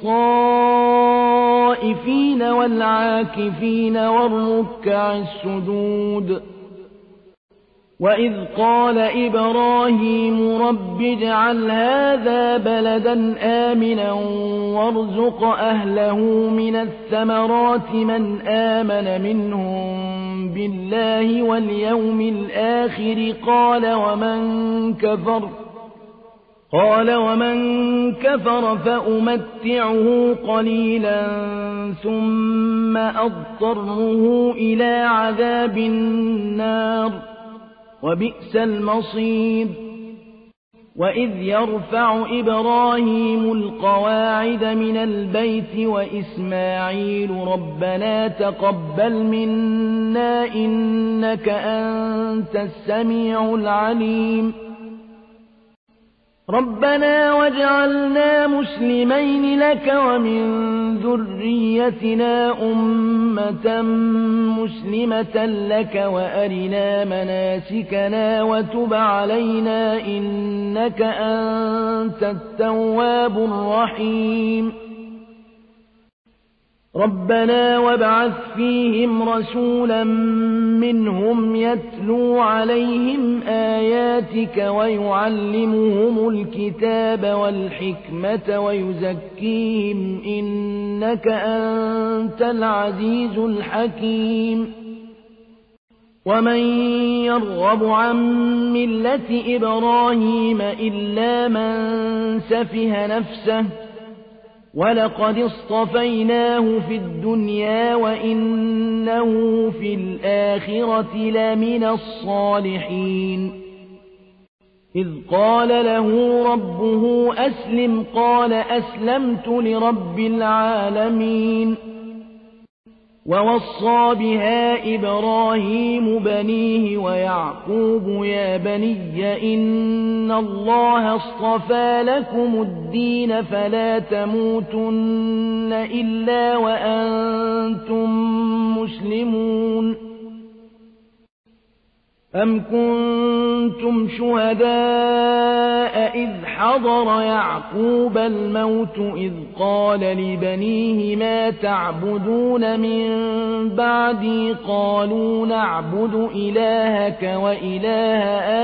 للطائفين والعاكفين والركع السجود وإذ قال إبراهيم رب اجعل هذا بلدا آمنا وارزق أهله من الثمرات من آمن منهم بالله واليوم الآخر قال ومن كفر قال ومن كفر فأمتعه قليلا ثم أضطره إلى عذاب النار وبئس المصير وإذ يرفع إبراهيم القواعد من البيت وإسماعيل ربنا تقبل منا إنك أنت السميع العليم ربنا واجعلنا مسلمين لك ومن ذريتنا أمة مسلمة لك وأرنا مناسكنا وتب علينا إنك أنت التواب الرحيم ربنا وابعث فيهم رسولا منهم يتلو عليهم آياتك ويعلمهم الكتاب والحكمة ويزكيهم إنك أنت العزيز الحكيم ومن يرغب عن ملة إبراهيم إلا من سفه نفسه ولقد اصطفيناه في الدنيا وإنه في الآخرة لمن الصالحين إذ قال له ربه أسلم قال أسلمت لرب العالمين ووصى بها إبراهيم بنيه ويعقوب يا بني إن الله اصطفى لكم الدين فلا تموتن إلا وأنتم مسلمون أم كنتم شهداء إذ حضر يعقوب الموت إذ قال لبنيه ما تعبدون من بعدي قالوا نعبد إلهك وإله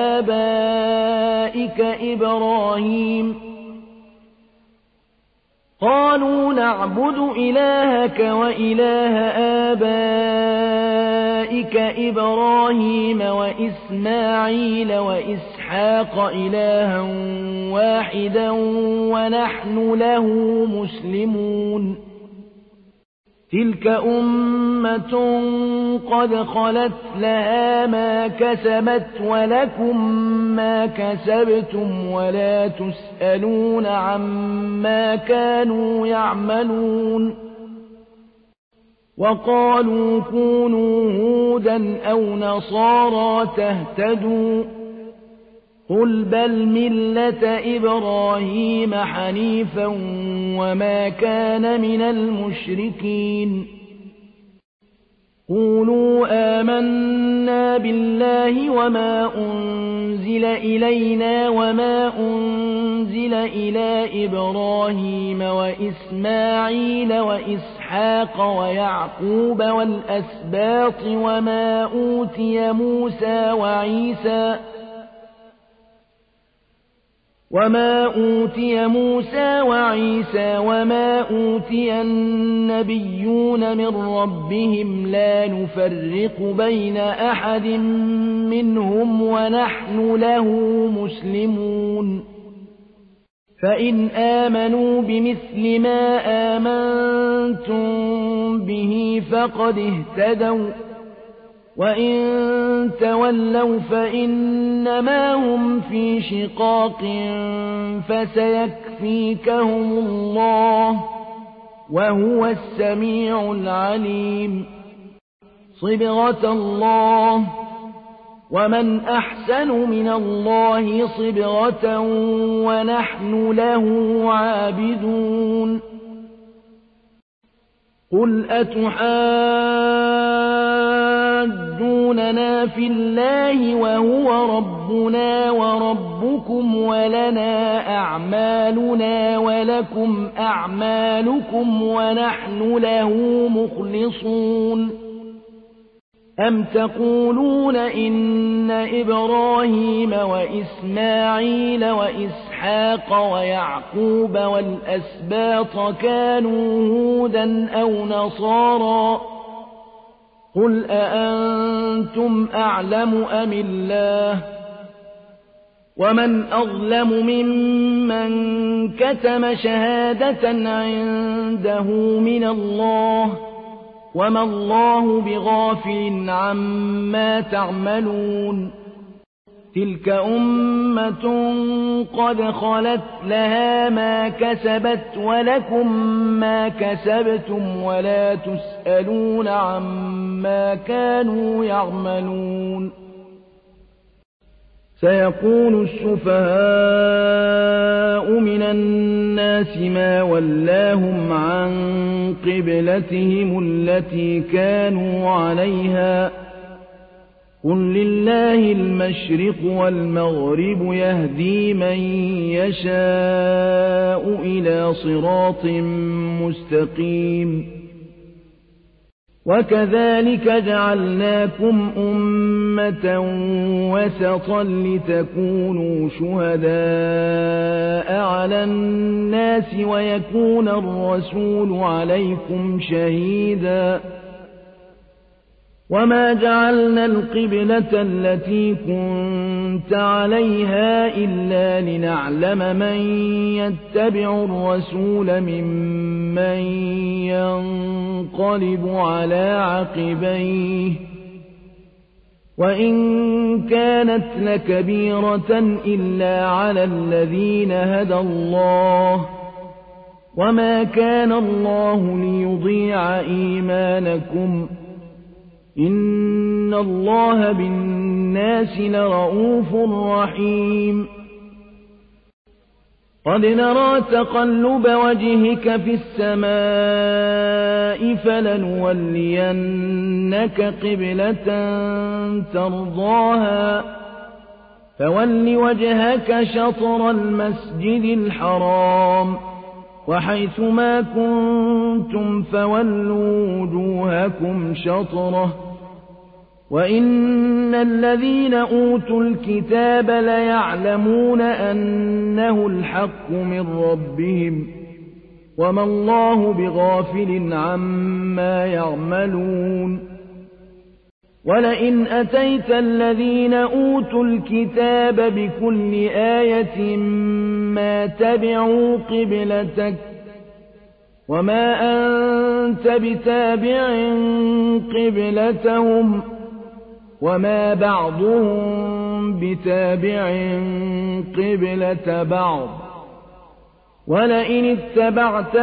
آبائك إبراهيم قالوا نعبد إلهك وإله آبائك إبراهيم وإسماعيل وإسحاق إلها واحدا ونحن له مسلمون تلك أمة قد خلت لها ما كسبت ولكم ما كسبتم ولا تسألون عما كانوا يعملون وقالوا كونوا هودا أو نصارى تهتدوا قل بل ملة إبراهيم حنيفا وما كان من المشركين قولوا آمنا بالله وما أنزل إلينا وما أنزل إلى إبراهيم وإسماعيل وإسحاق ويعقوب والأسباط وما أوتي موسى وعيسى وما أوتي موسى وعيسى وما أوتي النبيون من ربهم لا نفرق بين أحد منهم ونحن له مسلمون فإن آمنوا بمثل ما آمنتم به فقد اهتدوا وإن تولوا فإنما هم في شقاق فسيكفيكهم الله وهو السميع العليم صبغة الله ومن أحسن من الله صبغة ونحن له عابدون قل أتحاجوننا في الله وهو ربنا وربكم ولنا أعمالنا ولكم أعمالكم ونحن له مخلصون أم تقولون إن إبراهيم وإسماعيل وإسحاق ويعقوب والأسباط كانوا هودا أو نصارى قل أأنتم أعلم أم الله ومن أظلم ممن كتم شهادة عنده من الله وما الله بغافل عما تعملون تلك أمة قد خلت لها ما كسبت ولكم ما كسبتم ولا تسألون عما كانوا يعملون سيقول السفهاء من الناس ما ولاهم عن قبلتهم التي كانوا عليها قل لله المشرق والمغرب يهدي من يشاء إلى صراط مستقيم وكذلك جعلناكم أمة وسطا لتكونوا شهداء على الناس ويكون الرسول عليكم شهيدا وما جعلنا القبلة التي كنت عليها إلا لنعلم من يتبع الرسول ممن ينقلب على عقبيه وإن كانت لكبيرة إلا على الذين هدى الله وما كان الله ليضيع إيمانكم إن الله بالناس لرؤوف رحيم قد نرى تقلب وجهك في السماء فلنولينك قبلة ترضاها فول وجهك شطر المسجد الحرام وحيث ما كنتم فولوا وجوهكم شطره وإن الذين أوتوا الكتاب ليعلمون أنه الحق من ربهم وما الله بغافل عما يعملون ولئن أتيت الذين أوتوا الكتاب بكل آية ما تبعوا قبلتك وما أنت بتابع قبلتهم وما بعضهم بتابع قبلة بعض ولئن اتبعت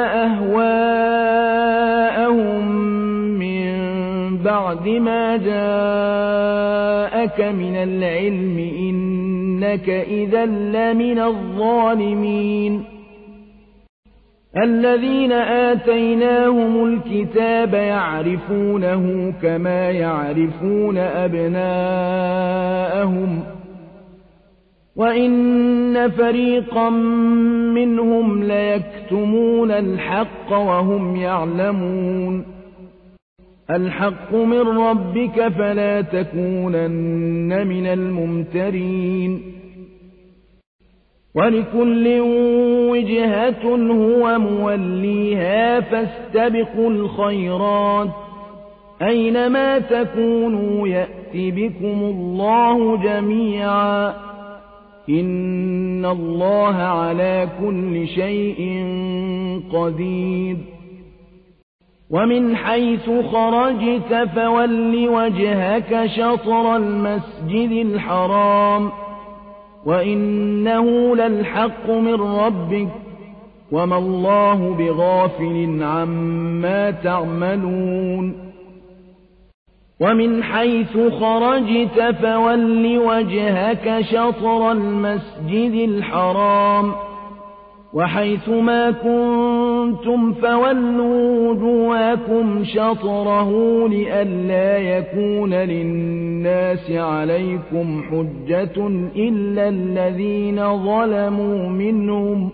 أهواءهم من بعد ما جاءك معك من العلم إنك إذا لمن الظالمين الذين آتيناهم الكتاب يعرفونه كما يعرفون أبناءهم وإن فريقا منهم ليكتمون الحق وهم يعلمون الحق من ربك فلا تكونن من الممترين ولكل وجهة هو موليها فاستبقوا الخيرات أينما تكونوا يأت بكم الله جميعا إن الله على كل شيء قدير ومن حيث خرجت فول وجهك شطر المسجد الحرام وإنه للحق من ربك وما الله بغافل عما تعملون ومن حيث خرجت فول وجهك شطر المسجد الحرام وحيث ما كنتم فولوا وجوهكم شطره لئلا يكون للناس عليكم حجة إلا الذين ظلموا منهم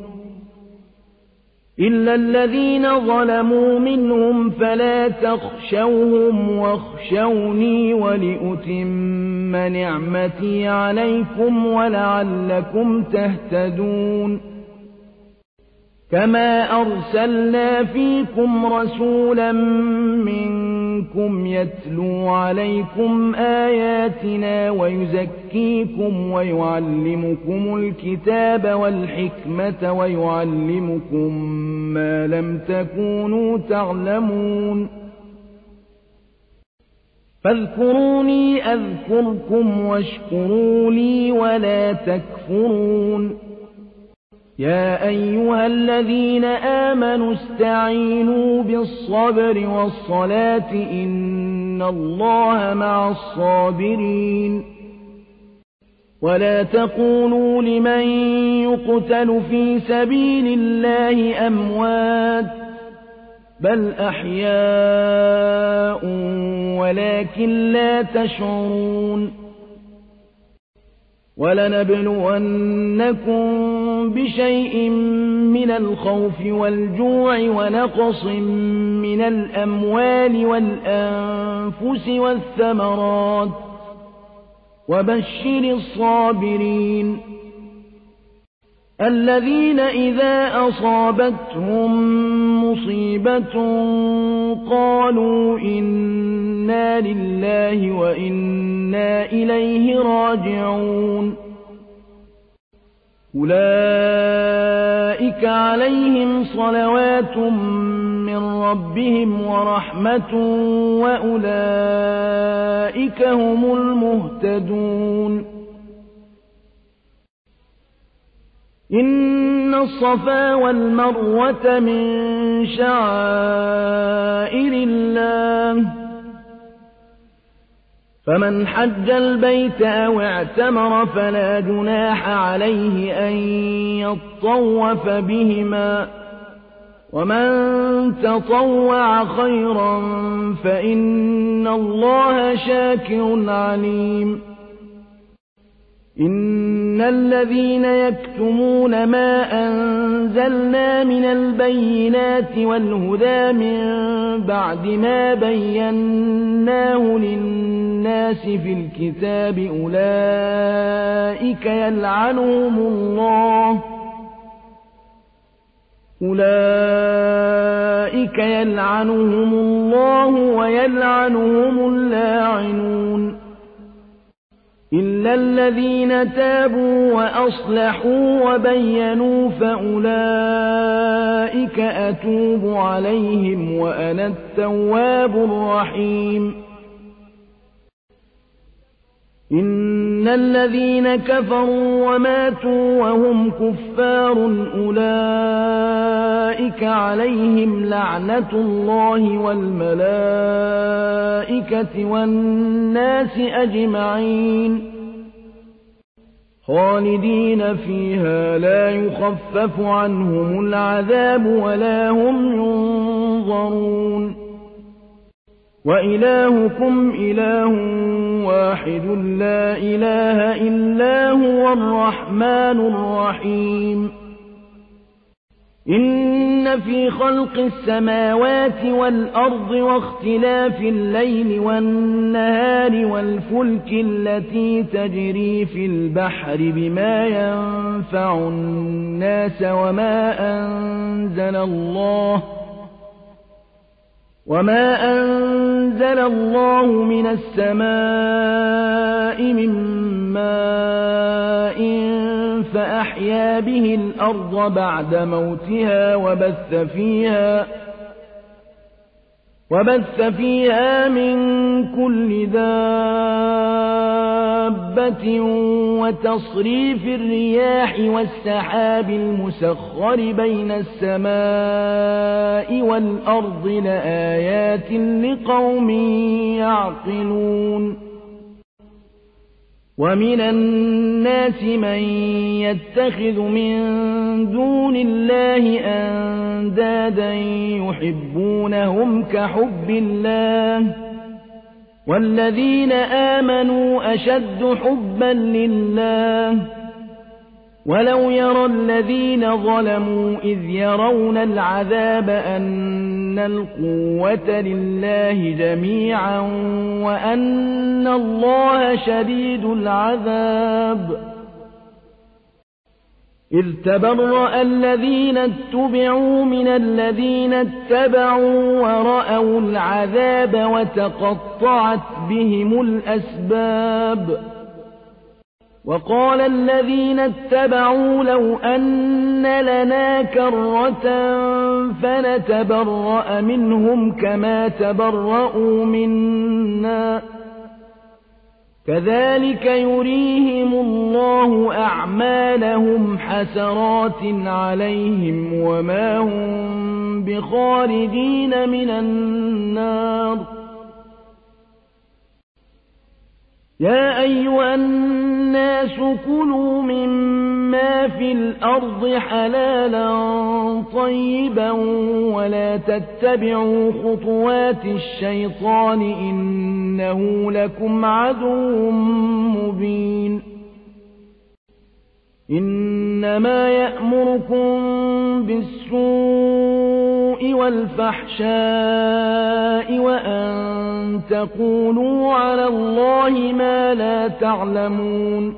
إلا الذين ظلموا منهم فلا تخشوهم واخشوني ولأتم نعمتي عليكم ولعلكم تهتدون كما أرسلنا فيكم رسولا منكم يتلو عليكم آياتنا ويزكيكم ويعلمكم الكتاب والحكمة ويعلمكم ما لم تكونوا تعلمون فاذكروني أذكركم واشكروا لي ولا تكفرون يا أيها الذين آمنوا استعينوا بالصبر والصلاة إن الله مع الصابرين ولا تقولوا لمن يقتل في سبيل الله أموات بل أحياء ولكن لا تشعرون ولنبلونكم بشيء من الخوف والجوع ونقص من الأموال والأنفس والثمرات وبشر الصابرين الذين إذا أصابتهم مصيبة قالوا إنا لله وإنا إليه راجعون أولئك عليهم صلوات من ربهم ورحمة وأولئك هم المهتدون إن الصفا والمروة من شعائر الله فمن حج البيت أو اعتمر فلا جناح عليه أن يطوف بهما ومن تطوع خيرا فإن الله شاكر عليم إن الذين يكتمون ما أنزلنا من البينات والهدى من بعد ما بيناه للناس في الكتاب أولئك يلعنهم الله أولئك يلعنهم الله ويلعنهم اللاعنون إلا الذين تابوا وأصلحوا وبينوا فأولئك أتوب عليهم وأنا التواب الرحيم إن الذين كفروا وماتوا وهم كفار أولئك أولئك عليهم لعنة الله والملائكة والناس أجمعين خالدين فيها لا يخفف عنهم العذاب ولا هم ينظرون وإلهكم إله واحد لا إله إلا هو الرحمن الرحيم إن في خلق السماوات والأرض واختلاف الليل والنهار والفلك التي تجري في البحر بما ينفع الناس وما أنزل الله وما أنزل الله من السماء من ماء فأحيا به الأرض بعد موتها وبث فيها وبث فيها من كل دابة وتصريف الرياح والسحاب المسخر بين السماء والأرض لآيات لقوم يعقلون ومن الناس من يتخذ من دون الله أندادا يحبونهم كحب الله والذين آمنوا أشد حبا لله ولو يرى الذين ظلموا إذ يرون العذاب أن القوة لله جميعا وأن الله شديد العذاب إذ تبرأ الذين اتبعوا من الذين اتبعوا ورأوا العذاب وتقطعت بهم الأسباب وقال الذين اتبعوا لو أن لنا كرة فنتبرأ منهم كما تبرأوا منا كذلك يريهم الله أعمالهم حسرات عليهم وما هم بخارجين من النار يا أيها الناس كلوا مما في الأرض حلالا طيبا ولا تتبعوا خطوات الشيطان إنه لكم عدو مبين إنما يأمركم بالسوء والفحشاء وأن تقولوا على الله ما لا تعلمون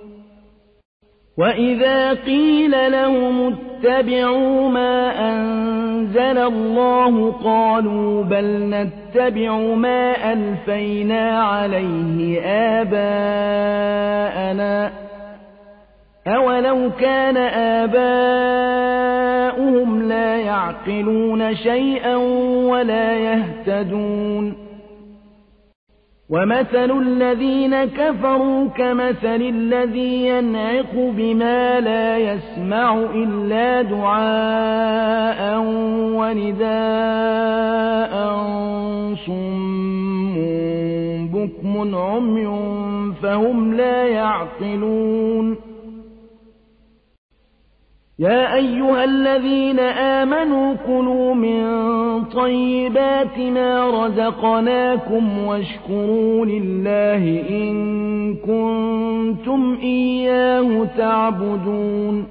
وإذا قيل لهم اتبعوا ما أنزل الله قالوا بل نتبع ما ألفينا عليه آباءنا أولو كان آباؤهم لا يعقلون شيئا ولا يهتدون ومثل الذين كفروا كمثل الذي ينعق بما لا يسمع إلا دعاء ونداء صم بكم عمي فهم لا يعقلون يا أيها الذين آمنوا كلوا من طيبات ما رزقناكم واشكروا لله إن كنتم إياه تعبدون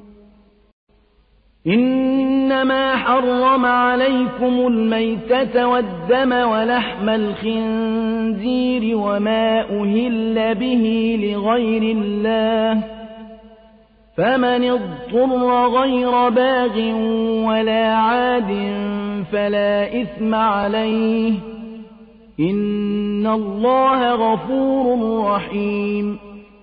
إنما حرم عليكم الميتة والدم ولحم الخنزير وما أهل به لغير الله فمن اضطر غير باغ ولا عاد فلا إثم عليه إن الله غفور رحيم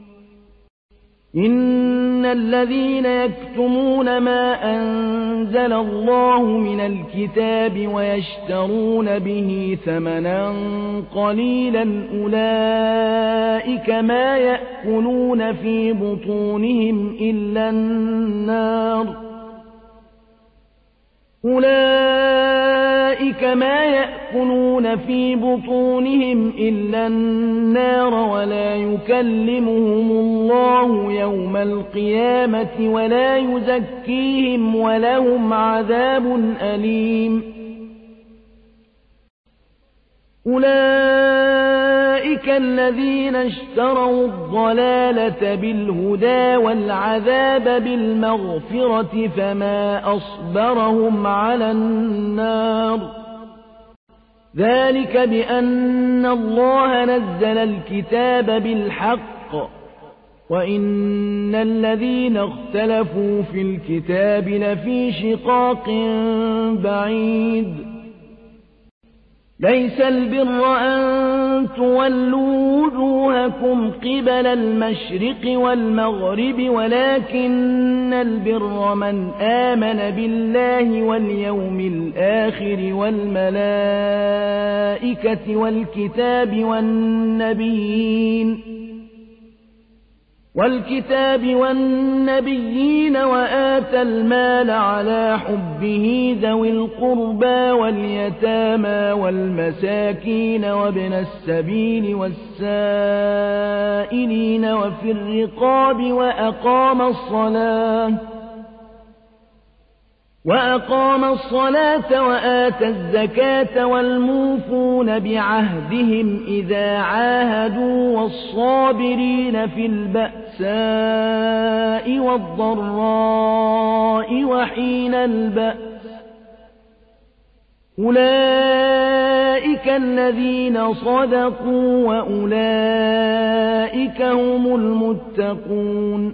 إن الذين يكتمون ما أنزل الله من الكتاب ويشترون به ثمنا قليلا أولئك ما يأكلون في بطونهم إلا النار أولئك ما يأكلون في بطونهم إلا النار ولا يكلمهم الله يوم القيامة ولا يزكيهم ولهم عذاب أليم أولئك الذين اشتروا الضلالة بالهدى والعذاب بالمغفرة فما أصبرهم على النار ذلك بأن الله نزل الكتاب بالحق وإن الذين اختلفوا في الكتاب لفي شقاق بعيد ليس البر أن تولوا وجوهكم قبل المشرق والمغرب ولكن البر من آمن بالله واليوم الآخر والملائكة والكتاب والنبيين والكتاب والنبيين وآتى المال على حبه ذوي القربى واليتامى والمساكين وابن السبيل والسائلين وفي الرقاب وأقام الصلاة وأقام الصلاة وآتى الزكاة والموفون بعهدهم إذا عاهدوا والصابرين في البأساء والضراء وحين البأس أولئك الذين صدقوا وأولئك هم المتقون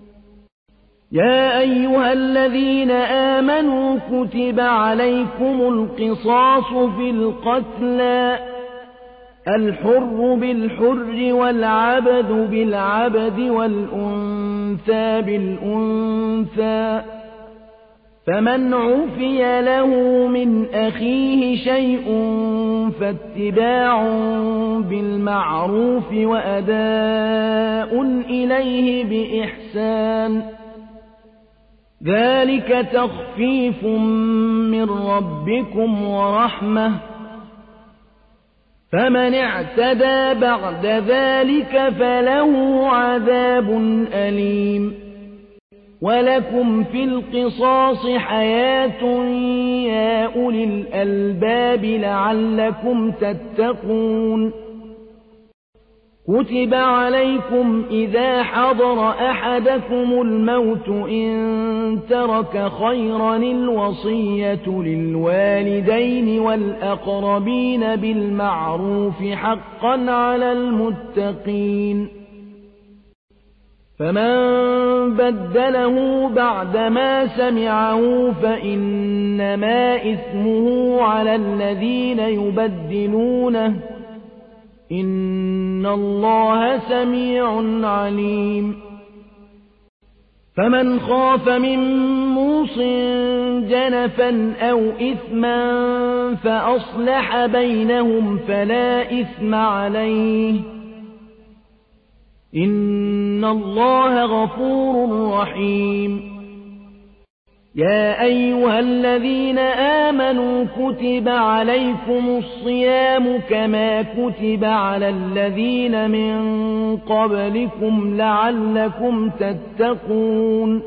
يا أيها الذين آمنوا كتب عليكم القصاص في القتلى الحر بالحر والعبد بالعبد والأنثى بالأنثى فمن عفي له من أخيه شيء فاتباع بالمعروف وأداء إليه بإحسان ذلك تخفيف من ربكم ورحمة فمن اعتدى بعد ذلك فله عذاب أليم ولكم في القصاص حياة يا أولي الألباب لعلكم تتقون كتب عليكم إذا حضر أحدكم الموت إن ترك خيرا الوصية للوالدين والأقربين بالمعروف حقا على المتقين فمن بدله بعدما سمعه فإنما إثمه على الذين يبدلونه إن الله سميع عليم فمن خاف من موص جنفا أو إثما فأصلح بينهم فلا إثم عليه إن الله غفور رحيم يا أيها الذين آمنوا كتب عليكم الصيام كما كتب على الذين من قبلكم لعلكم تتقون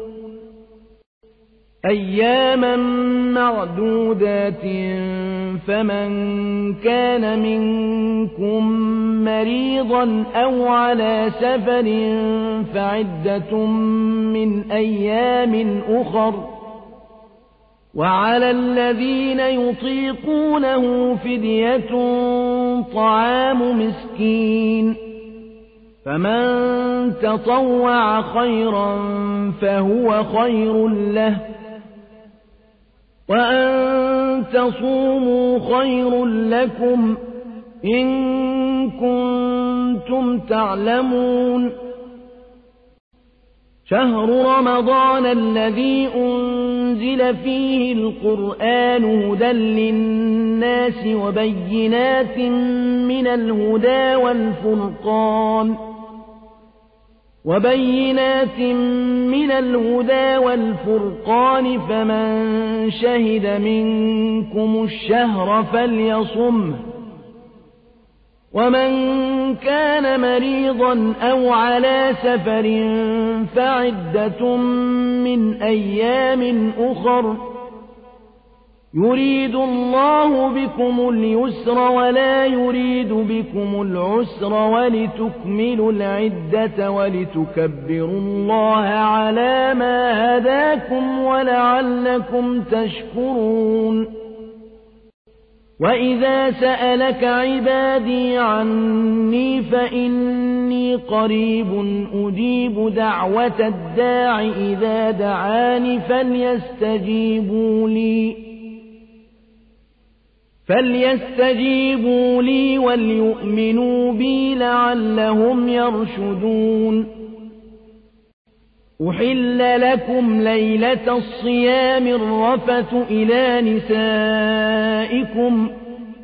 أياما معدودات فمن كان منكم مريضا أو على سفر فعدة من أيام أخر وعلى الذين يطيقونه فدية طعام مسكين فمن تطوع خيرا فهو خير له وأن تصوموا خير لكم إن كنتم تعلمون شهر رمضان الذي أنزل فيه القرآن هدى للناس وبينات من الهدى والفرقان وبينات من الهدى والفرقان، فمن شهد منكم الشهر فليصمه، ومن كان مريضا أو على سفر فعدة من أيام أخر، يريد الله بكم اليسر ولا يريد بكم العسر، ولتكملوا العدة ولتكبروا الله على ما هداكم ولعلكم تشكرون. وإذا سألك عبادي عني فإني قريب أجيب دعوة الداع إذا دعاني فليستجيبوا لي فليستجيبوا لي وليؤمنوا بي لعلهم يرشدون. أحل لكم ليلة الصيام الرفث إلى نسائكم،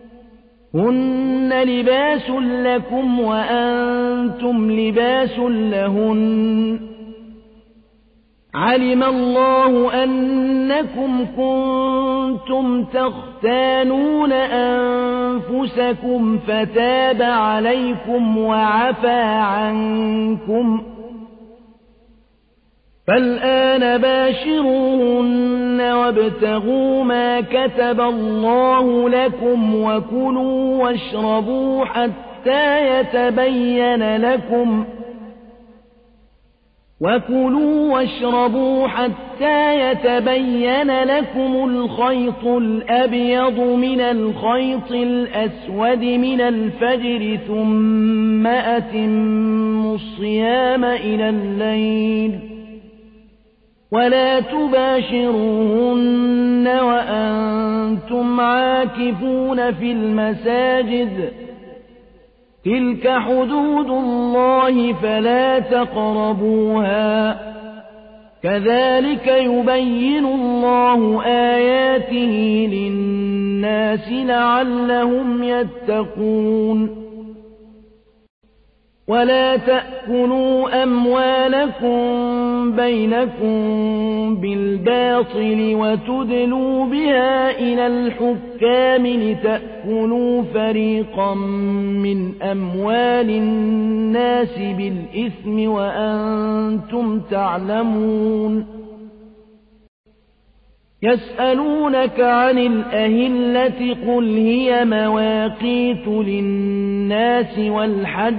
هن لباس لكم وأنتم لباس لهن، علم الله أنكم كنتم تختانون أنفسكم فتاب عليكم وعفى عنكم، فالآن باشروهن وابتغوا ما كتب الله لكم، وكلوا واشربوا حتى يتبين لكم وكلوا واشربوا حتى يتبين لكم الخيط الأبيض من الخيط الأسود من الفجر، ثم أتموا الصيام إلى الليل، ولا تباشروهن وأنتم عاكفون في المساجد، تلك حدود الله فلا تقربوها، كذلك يبين الله آياته للناس لعلهم يتقون. ولا تأكلوا أموالكم بينكم بالباطل وتدلوا بها إلى الحكام لتأكلوا فريقا من أموال الناس بالإثم وأنتم تعلمون. يسألونك عن الأهلة قل هي مواقيت للناس والحج،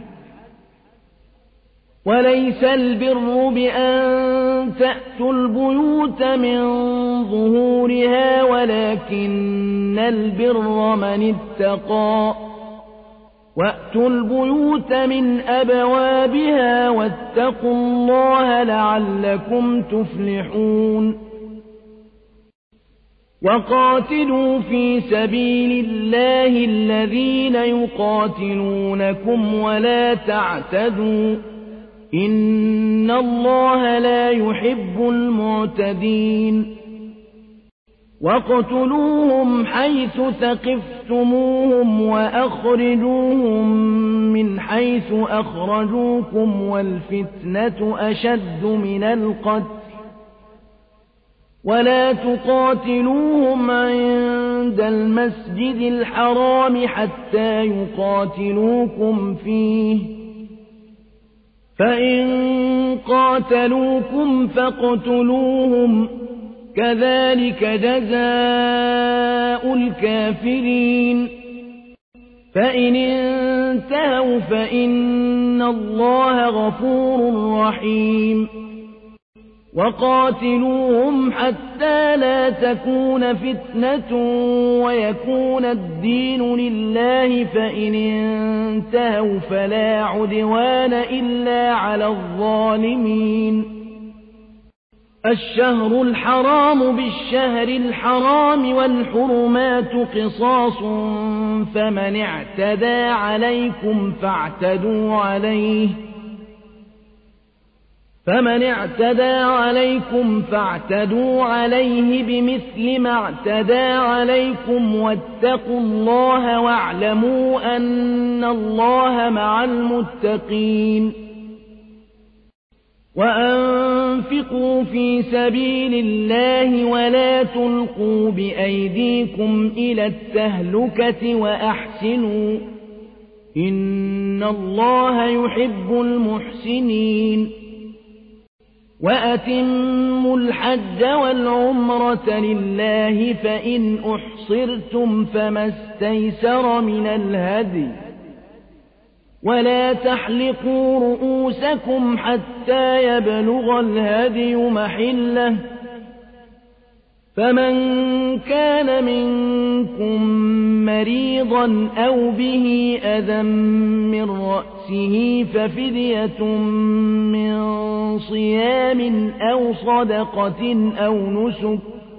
وليس البر بأن تأتوا البيوت من ظهورها، ولكن البر من اتقى، وأتوا البيوت من أبوابها واتقوا الله لعلكم تفلحون. وقاتلوا في سبيل الله الذين يقاتلونكم ولا تعتدوا، إن الله لا يحب المعتدين. واقتلوهم حيث ثقفتموهم وأخرجوهم من حيث أخرجوكم، والفتنة أشد من القتل، ولا تقاتلوهم عند المسجد الحرام حتى يقاتلوكم فيه، فإن قاتلوكم فاقتلوهم، كذلك جزاء الكافرين. فإن انتهوا فإن الله غفور رحيم. وقاتلوهم حتى لا تكون فتنة ويكون الدين لله، فإن انتهوا فلا عدوان إلا على الظالمين. الشهر الحرام بالشهر الحرام والحرمات قصاص، فمن اعتدى عليكم فاعتدوا عليه فمن اعتدى عليكم فاعتدوا عليه بمثل ما اعتدى عليكم، واتقوا الله واعلموا أن الله مع المتقين. وأنفقوا في سبيل الله ولا تلقوا بأيديكم إلى التهلكة وأحسنوا إن الله يحب المحسنين وأتموا الحج والعمرة لله فإن أحصرتم فما استيسر من الهدي ولا تحلقوا رؤوسكم حتى يبلغ الهدي محله فمن كان منكم مريضا أو به أذى من رأسه ففدية من صيام أو صدقة أو نسك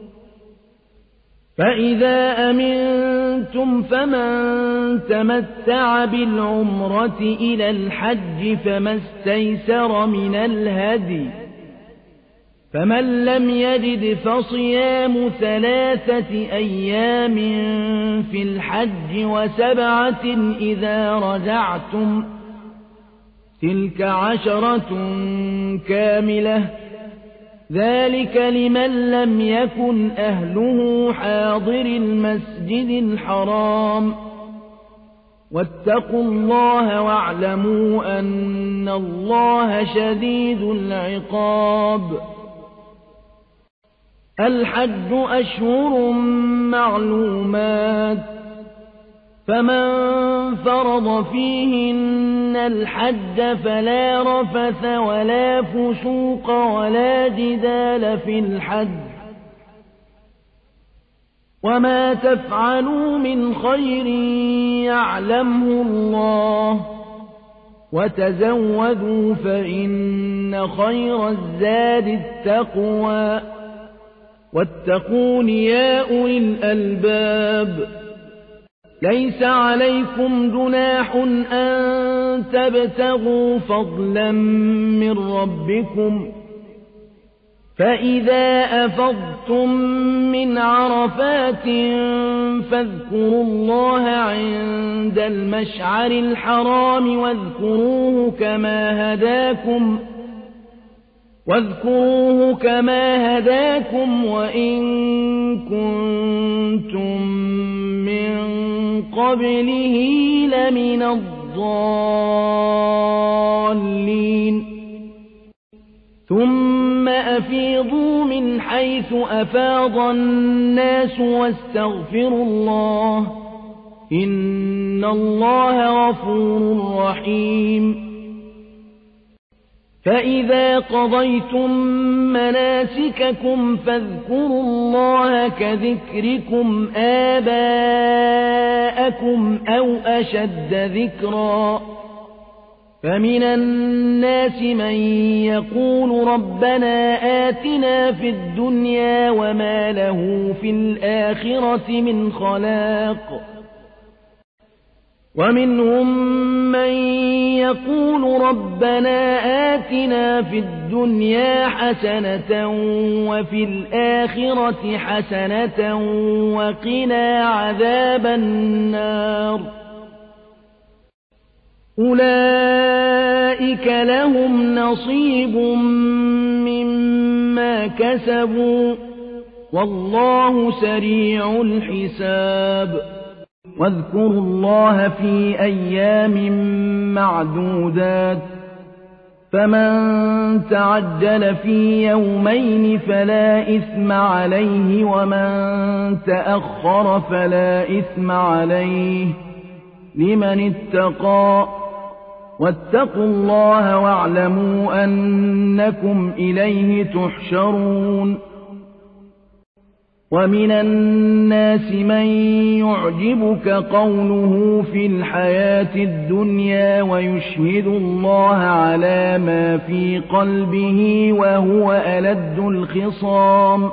فإذا أمنتم فمن تمتع بالعمرة إلى الحج فما استيسر من الهدي فمن لم يجد فصيام ثلاثة أيام في الحج وسبعة إذا رجعتم تلك عشرة كاملة ذلك لمن لم يكن أهله حاضر المسجد الحرام واتقوا الله واعلموا أن الله شديد العقاب الحج أشهر معلومات فمن فرض فيهن الحج فلا رفث ولا فسوق ولا جدال في الحج وما تفعلوا من خير يعلمه الله وتزودوا فإن خير الزاد التقوى واتقون يا أولي الألباب ليس عليكم جناح أن تبتغوا فضلا من ربكم فإذا أفضتم من عرفات فاذكروا الله عند المشعر الحرام واذكروه كما هداكم واذكروه كما هداكم وإن كنتم من قبله لمن الضالين ثم أفيضوا من حيث أفاض الناس واستغفروا الله إن الله غفور رحيم فإذا قضيتم مناسككم فاذكروا الله كذكركم آباءكم أو أشد ذكرا فمن الناس من يقول ربنا آتنا في الدنيا وما له في الآخرة من خلاق ومنهم من يقول ربنا آتنا في الدنيا حسنة وفي الآخرة حسنة وقنا عذاب النار أولئك لهم نصيب مما كسبوا والله سريع الحساب واذكروا الله في أيام معدودات فمن تعجل في يومين فلا إثم عليه ومن تأخر فلا إثم عليه لمن اتقى واتقوا الله واعلموا أنكم إليه تحشرون ومن الناس من يعجبك قوله في الحياة الدنيا ويشهد الله على ما في قلبه وهو ألد الخصام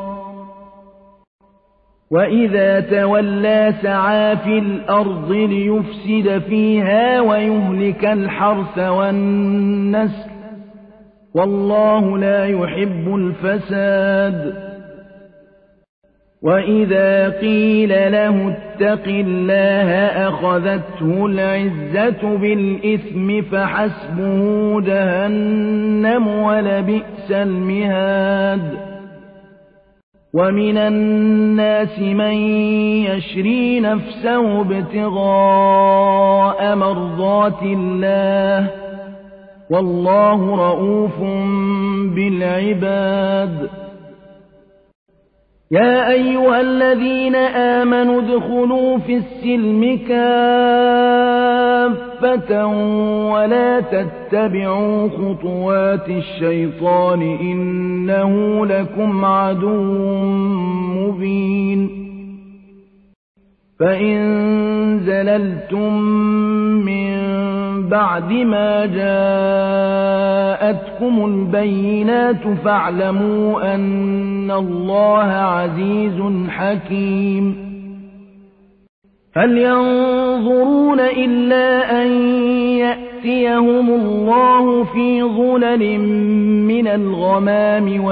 وإذا تولى سعى في الأرض ليفسد فيها ويهلك الحرث والنسل والله لا يحب الفساد وإذا قيل له اتق الله أخذته العزة بالإثم فحسبه جهنم ولبئس المهاد ومن الناس من يشري نفسه ابتغاء مرضات الله والله رءوف بالعباد يا أيها الذين آمنوا ادخلوا في السلم كافة ولا تتبعوا خطوات الشيطان إنه لكم عدو مبين فإن زللتم من بعد ما جاءتكم البينات فاعلموا أن الله عزيز حكيم هل ينظرون إلا أن يأتيهم الله في ظلل من الغمام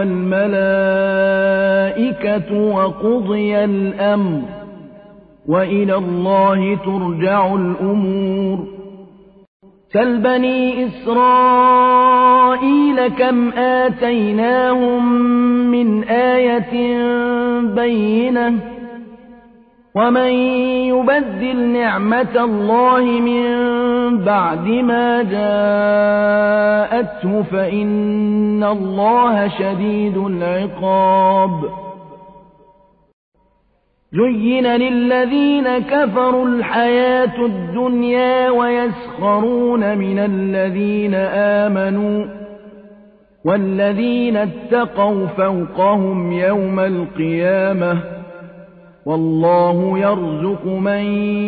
والملائكة وقضي الأمر وإلى الله ترجع الأمور سل بني إسرائيل كم آتيناهم من آية بينة ومن يبدل نعمة الله من بعد ما جاءته فإن الله شديد العقاب زين للذين كفروا الحياة الدنيا ويسخرون من الذين آمنوا والذين اتقوا فوقهم يوم القيامة والله يرزق من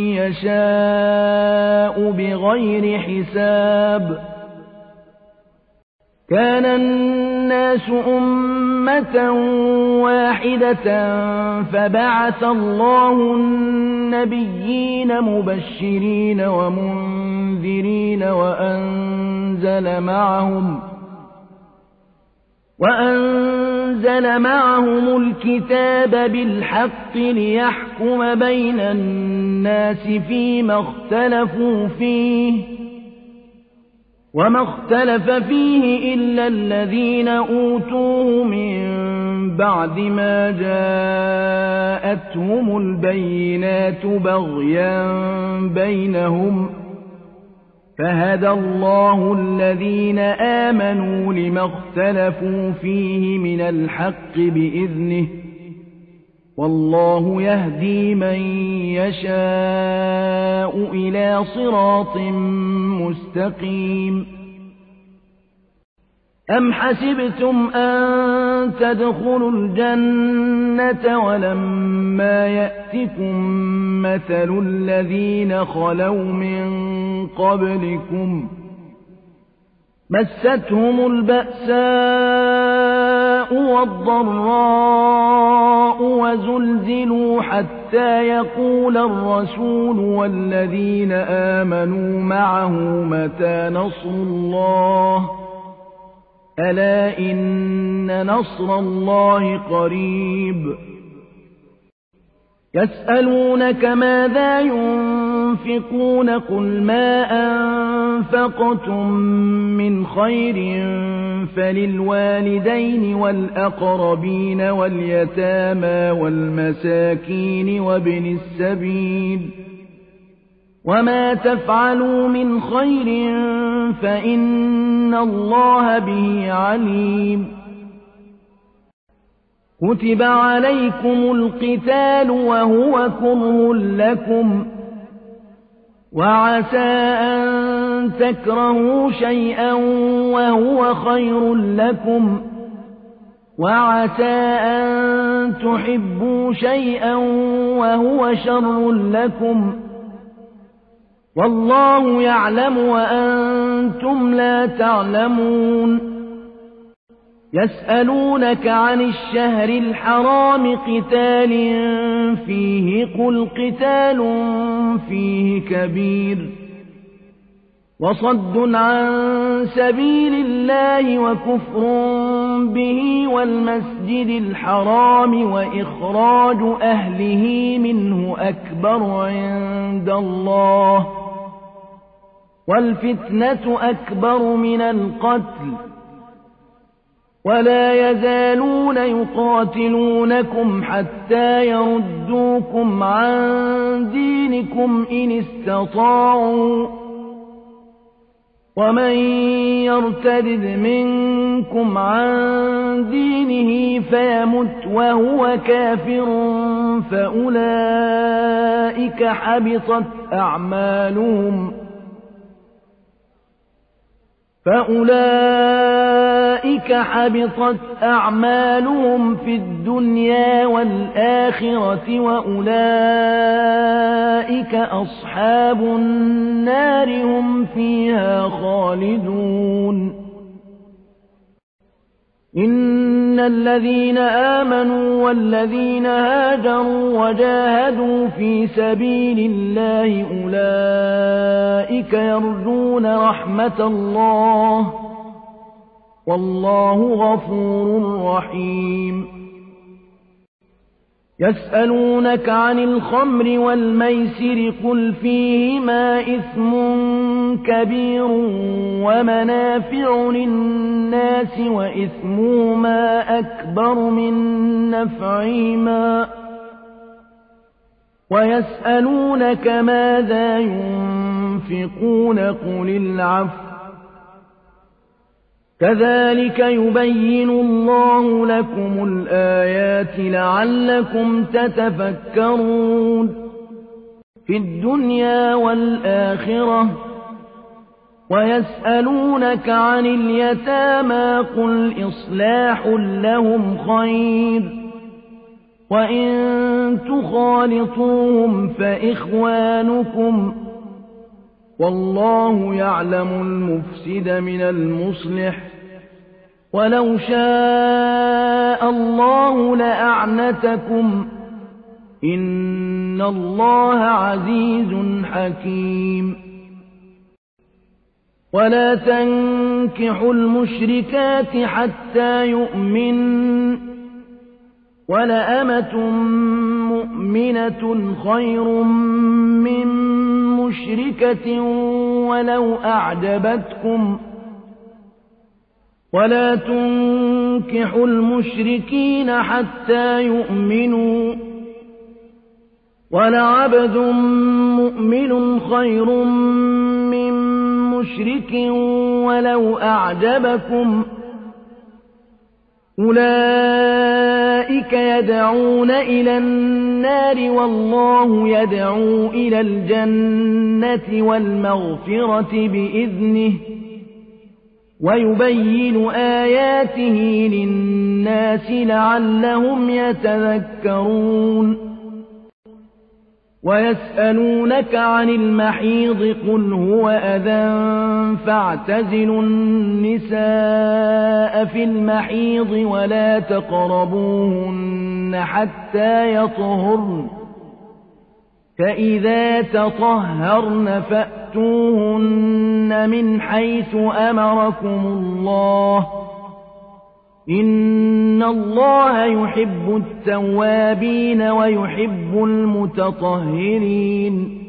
يشاء بغير حساب كان الناس أمة واحدة فبعث الله النبيين مبشرين ومنذرين وأنزل معهم وأنزل معهم الكتاب بالحق ليحكم بين الناس فيما اختلفوا فيه وما اختلف فيه إلا الذين أوتوه من بعد ما جاءتهم البينات بغيا بينهم فهدى الله الذين آمنوا لما اختلفوا فيه من الحق بإذنه والله يهدي من يشاء إلى صراط مستقيم أم حسبتم أن تدخلوا الجنة ولما يأتكم مثل الذين خلوا من قبلكم مستهم البأساء والضراء وزلزلوا حتى يقول الرسول والذين آمنوا معه متى نصر الله ألا إن نصر الله قريب يسألونك ماذا ينفقون قل ما أنفقتم من خير فللوالدين والأقربين واليتامى والمساكين وابن السبيل وما تفعلوا من خير فإن الله به عليم كتب عليكم القتال وهو كره لكم وعسى أن تكرهوا شيئا وهو خير لكم وعسى أن تحبوا شيئا وهو شر لكم والله يعلم وأنتم لا تعلمون يسألونك عن الشهر الحرام قتال فيه قل قتال فيه كبير وصد عن سبيل الله وكفر به والمسجد الحرام وإخراج أهله منه أكبر عند الله والفتنة أكبر من القتل ولا يزالون يقاتلونكم حتى يردوكم عن دينكم إن استطاعوا ومن يرتد منكم عن دينه فيمت وهو كافر فأولئك حبطت أعمالهم فأولئك حبطت أعمالهم في الدنيا والآخرة وأولئك أصحاب النار هم فيها خالدون إن الذين آمنوا والذين هاجروا وجاهدوا في سبيل الله أولئك يرجون رحمة الله والله غفور رحيم يسألونك عن الخمر والميسر قل فيهما إثم كبير ومنافع للناس وإثمهما أكبر من نفعهما ويسألونك ماذا ينفقون قل العفو كذلك يبين الله لكم الآيات لعلكم تتفكرون في الدنيا والآخرة ويسألونك عن اليتامى قل إصلاح لهم خير وإن تخالطوهم فإخوانكم والله يعلم المفسد من المصلح ولو شاء الله لأعنتكم إن الله عزيز حكيم ولا تنكحوا المشركات حتى يؤمن ولأمة مؤمنة خير من مشركة ولو أعجبتكم ولا تنكحوا المشركين حتى يؤمنوا ولعبد مؤمن خير من مشرك ولو أعجبكم أولئك يدعون إلى النار والله يدعو إلى الجنة والمغفرة بإذنه ويبين آياته للناس لعلهم يتذكرون ويسألونك عن المحيض قل هو أذى فاعتزلوا النساء في المحيض ولا تقربوهن حتى يطهرن فإذا تطهرن فأتوهن من حيث أمركم الله إن الله يحب التوابين ويحب المتطهرين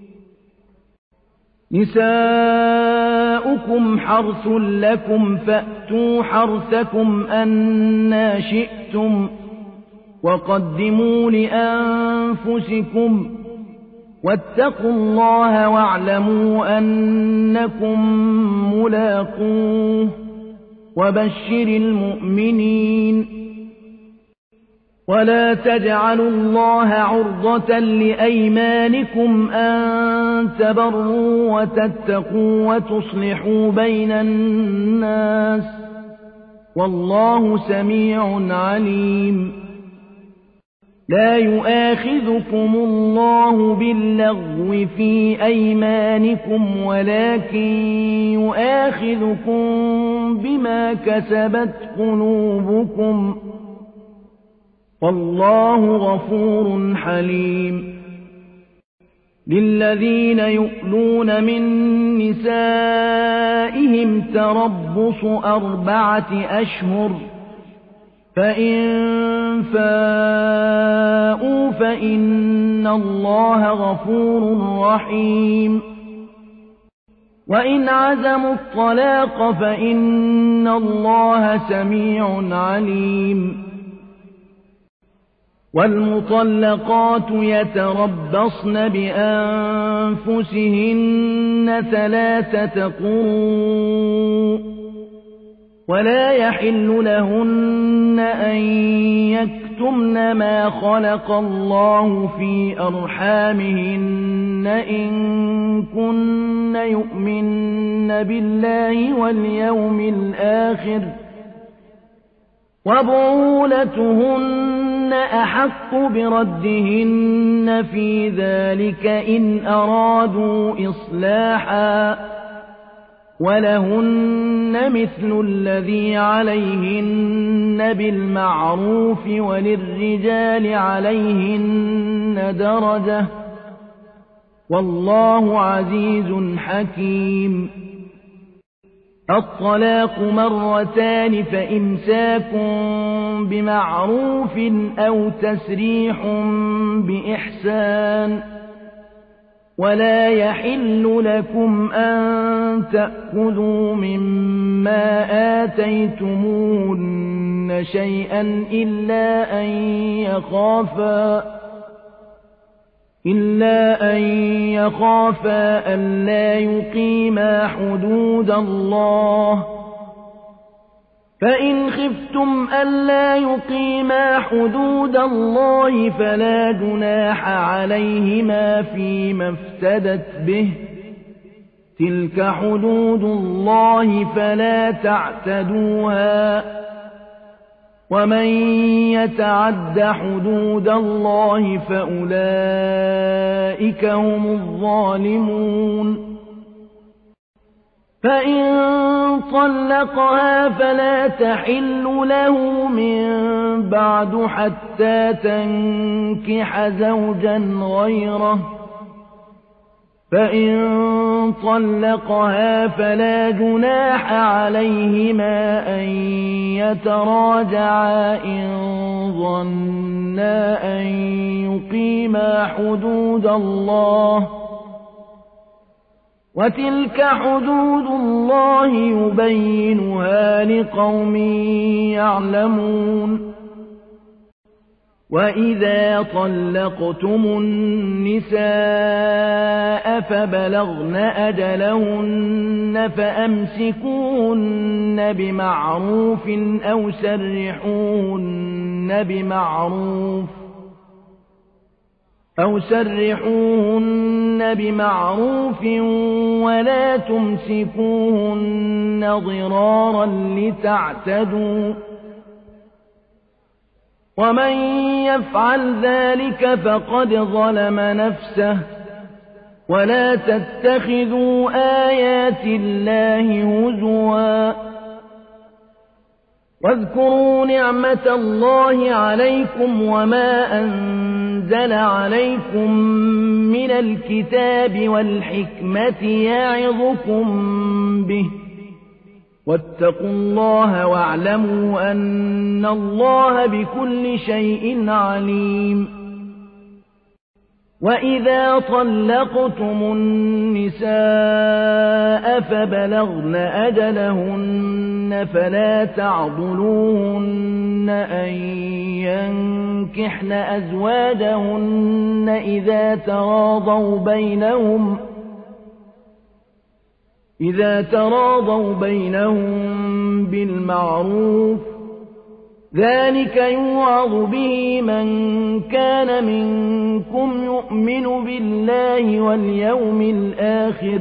نساؤكم حرث لكم فأتوا حرثكم أنى شئتم وقدموا لأنفسكم واتقوا الله واعلموا أنكم ملاقوه وبشر المؤمنين ولا تجعلوا الله عرضة لأيمانكم أن تبروا وتتقوا وتصلحوا بين الناس والله سميع عليم لا يؤاخذكم الله باللغو في أيمانكم ولكن يؤاخذكم بما كسبت قلوبكم والله غفور حليم للذين يؤلون من نسائهم تربص أربعة أشهر فإن فاءوا فإن الله غفور رحيم وإن عزموا الطلاق فإن الله سميع عليم والمطلقات يتربصن بأنفسهن ثلاثة قروء ولا يحل لهن أن يكتمن ما خلق الله في أرحامهن إن كن يؤمن بالله واليوم الآخر وبعولتهن أحق بردهن في ذلك إن أرادوا إصلاحا ولهن مثل الذي عليهن بالمعروف وللرجال عليهن درجة والله عزيز حكيم الطلاق مرتان فإمساك بمعروف أو تسريح بإحسان ولا يحل لكم أن تأخذوا مما آتيتموهن شيئا إلا أن يخافا إلا أن يخافا ألا يقيما حدود الله فإن خفتم ألا يقيما حدود الله فلا جناح عليهما فيما افتدت به تلك حدود الله فلا تعتدوها ومن يتعد حدود الله فأولئك هم الظالمون فإن طلقها فلا تحل له من بعد حتى تنكح زوجا غيره فإن طلقها فلا جناح عليهما أن يتراجعا إن ظنا أن يقيما حدود الله وتلك حدود الله يبينها لقوم يعلمون وإذا طلقتم النساء فبلغن أجلهن فأمسكوهن بمعروف أو سرحوهن بمعروف أو سرحوهن بمعروف ولا تمسكوهن ضرارا لتعتدوا ومن يفعل ذلك فقد ظلم نفسه ولا تتخذوا آيات الله هزوا واذكروا نعمة الله عليكم وما أنزل عليكم من الكتاب والحكمة يعظكم به واتقوا الله واعلموا أن الله بكل شيء عليم وإذا طلقتم النساء فبلغن أجلهن فلا تعضلوهن أن ينكحن أزواجهن إذا تراضوا بينهم إذا تراضوا بينهم بالمعروف ذلك يوعظ به من كان منكم يؤمن بالله واليوم الآخر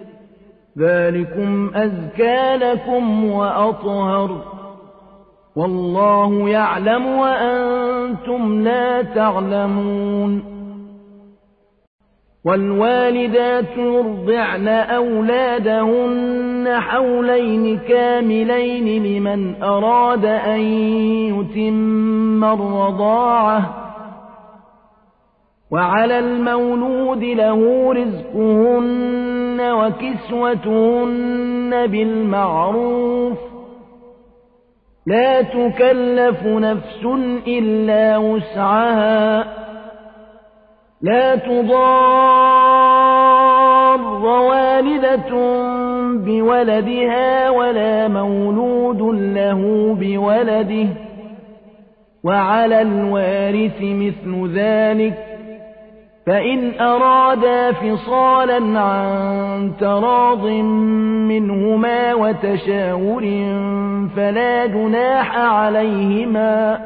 ذلكم أزكى لكم وأطهر والله يعلم وأنتم لا تعلمون والوالدات يرضعن أولادهن حولين كاملين لمن أراد أن يتم الرضاعة وعلى المولود له رزقهن وكسوتهن بالمعروف لا تكلف نفس إلا وسعها لا تضار والدة بولدها ولا مولود له بولده وعلى الوارث مثل ذلك فإن أرادا فصالا عن تراض منهما وتشاور فلا جناح عليهما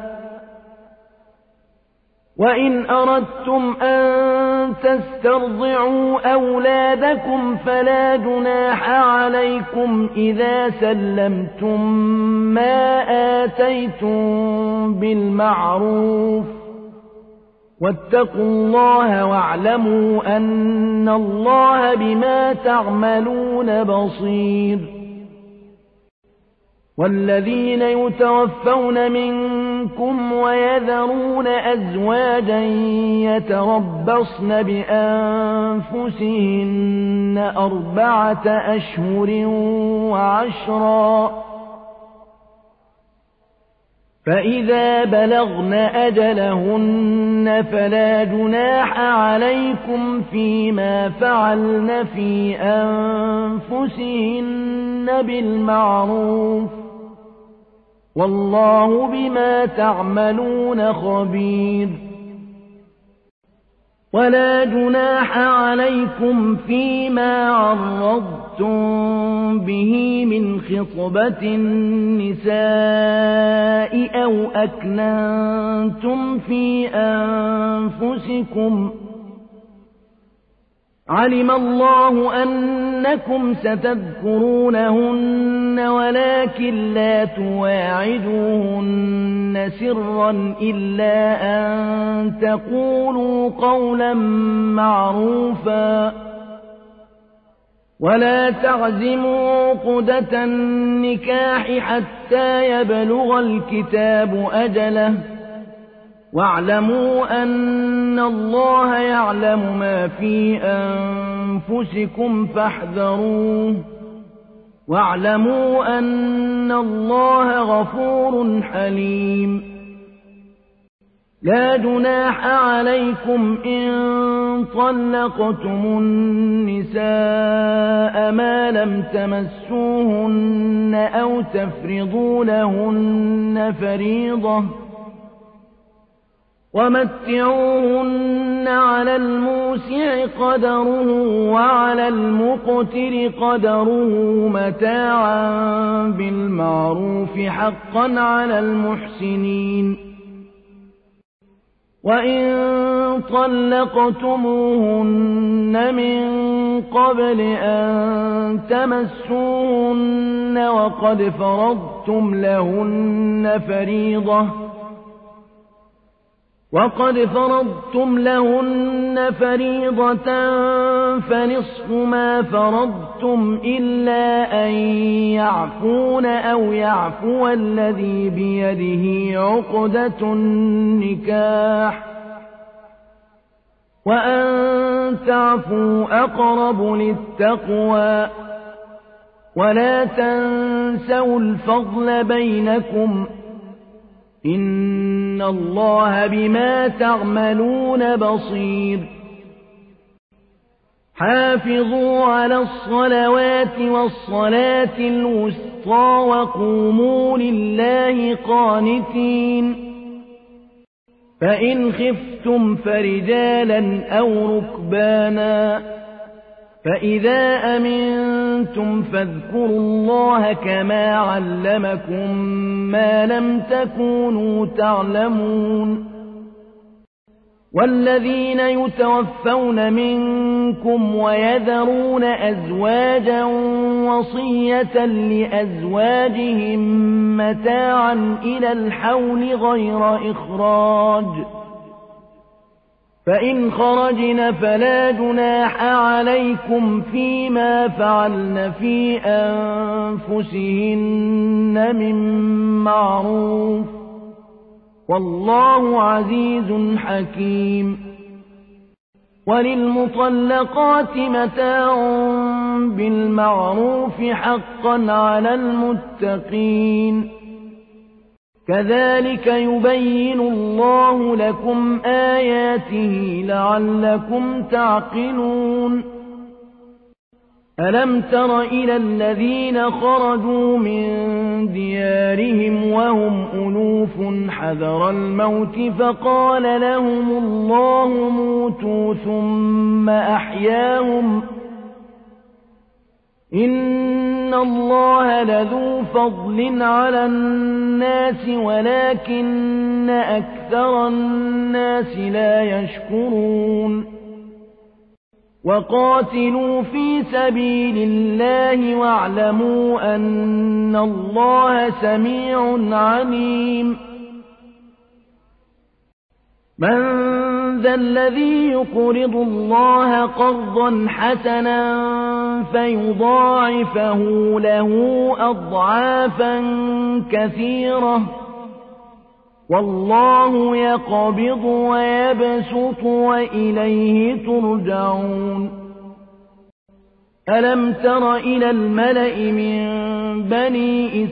وإن أردتم أن تسترضعوا أولادكم فلا جناح عليكم إذا سلمتم ما آتيتم بالمعروف واتقوا الله واعلموا أن الله بما تعملون بصير والذين يتوفون منكم ويذرون أزواجا يتربصن بأنفسهن أربعة أشهر وعشرا فإذا بلغن أجلهن فلا جناح عليكم فيما فعلن في أنفسهن بالمعروف والله بما تعملون خبير ولا جناح عليكم فيما عرضتم به من خطبة النساء أو أكننتم في أنفسكم علم الله أنكم ستذكرونهن ولكن لا تواعدوهن سرا إلا أن تقولوا قولا معروفا ولا تعزموا عقدة النكاح حتى يبلغ الكتاب أجله واعلموا أن الله يعلم ما في أنفسكم فاحذروه واعلموا أن الله غفور حليم لا جناح عليكم إن طلقتم النساء ما لم تمسوهن أو تفرضوا لهن فريضة ومتعوهن على الموسع قدره وعلى المقتر قدره متاعا بالمعروف حقا على المحسنين وإن طلقتموهن من قبل أن تمسوهن وقد فرضتم لهن فريضة وقد فرضتم لهن فريضة فنصف ما فرضتم إلا أن يعفون أو يعفو الذي بيده عقدة النكاح وأن تعفوا أقرب للتقوى ولا تنسوا الفضل بينكم إن الله بما تعملون بصير حافظوا على الصلوات والصلاة الوسطى وقوموا لله قانتين فإن خفتم فرجالا أو ركبانا فإذا أمنتم فاذكروا الله كما علمكم ما لم تكونوا تعلمون والذين يتوفون منكم ويذرون أزواجا وصية لأزواجهم متاعا إلى الحول غير إخراج فإن خرجن فلا جناح عليكم فيما فعلن في أنفسهن من معروف والله عزيز حكيم وللمطلقات متاع بالمعروف حقا على المتقين كذلك يبين الله لكم آياته لعلكم تعقلون ألم تر إلى الذين خرجوا من ديارهم وهم ألوف حذر الموت فقال لهم الله موتوا ثم أحياهم إن الله لذو فضل على الناس ولكن أكثر الناس لا يشكرون وقاتلوا في سبيل الله واعلموا أن الله سميع عليم من ذا الذي يقرض الله قرضا حسنا فيضاعفه له أضعافا كثيرة والله يقبض ويبسط وإليه ترجعون ألم تر إلى الملأ من بني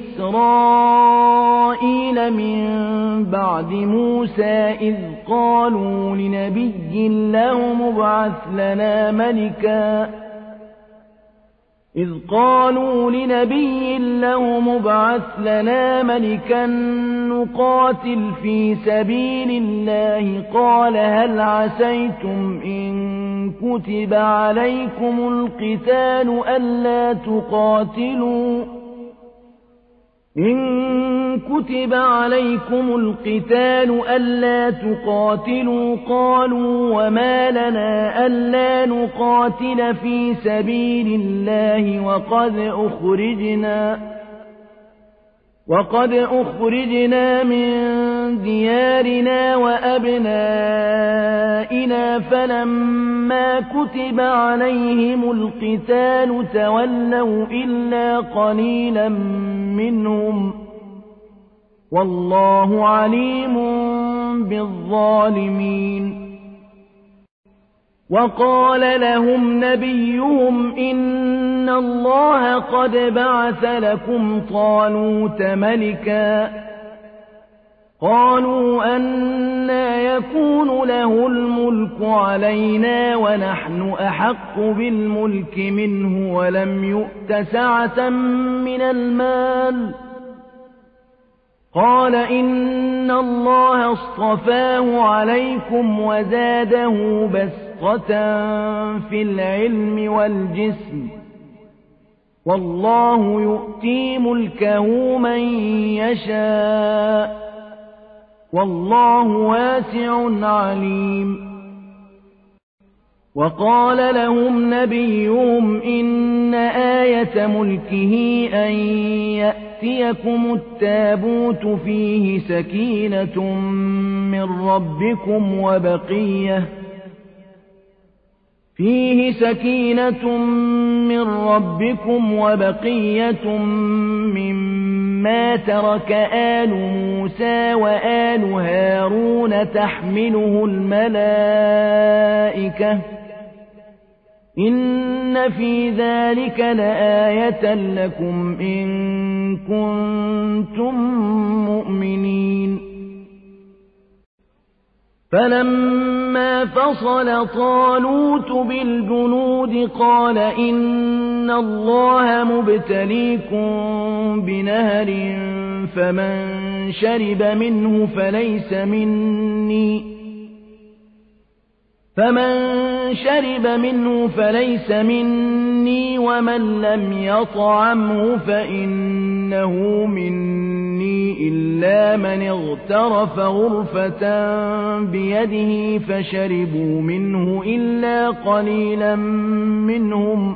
إسرائيل من بعد موسى إذ قالوا لنبي له مبعث لنا ملكا إذ قالوا لنبي له مبعث لنا ملكا نقاتل في سبيل الله قال هل عسيتم إن كتب عليكم القتال ألا تقاتلوا إن كتب عليكم القتال ألا تقاتلوا قالوا وما لنا ألا نقاتل في سبيل الله وقد أخرجنا وقد أخرجنا من ديارنا وأبنائنا فلما كتب عليهم القتال تولوا إلا قليلا منهم والله عليم بالظالمين وقال لهم نبيهم إن الله قد بعث لكم طالوت ملكا قالوا أنى يكون له الملك علينا ونحن أحق بالملك منه ولم يؤت سعة من المال قال إن الله اصطفاه عليكم وزاده بسطة في العلم والجسم والله يؤتي ملكه من يشاء والله واسع عليم وقال لهم نبيهم إن آية ملكه أن يأتيكم التابوت فيه سكينة من ربكم وبقية فيه سكينة من ربكم وبقية مما ترك آل موسى وآل هارون تحمله الملائكة إن في ذلك لآية لكم إن كنتم مؤمنين فلما فصل طالوت بالجنود قال إن الله مبتليكم بنهر فمن شرب منه فليس مني فمن شرب منه فليس مني ومن لم يطعمه فإنه مني إلا من اغترف غرفة بيده فشربوا منه إلا قليلا منهم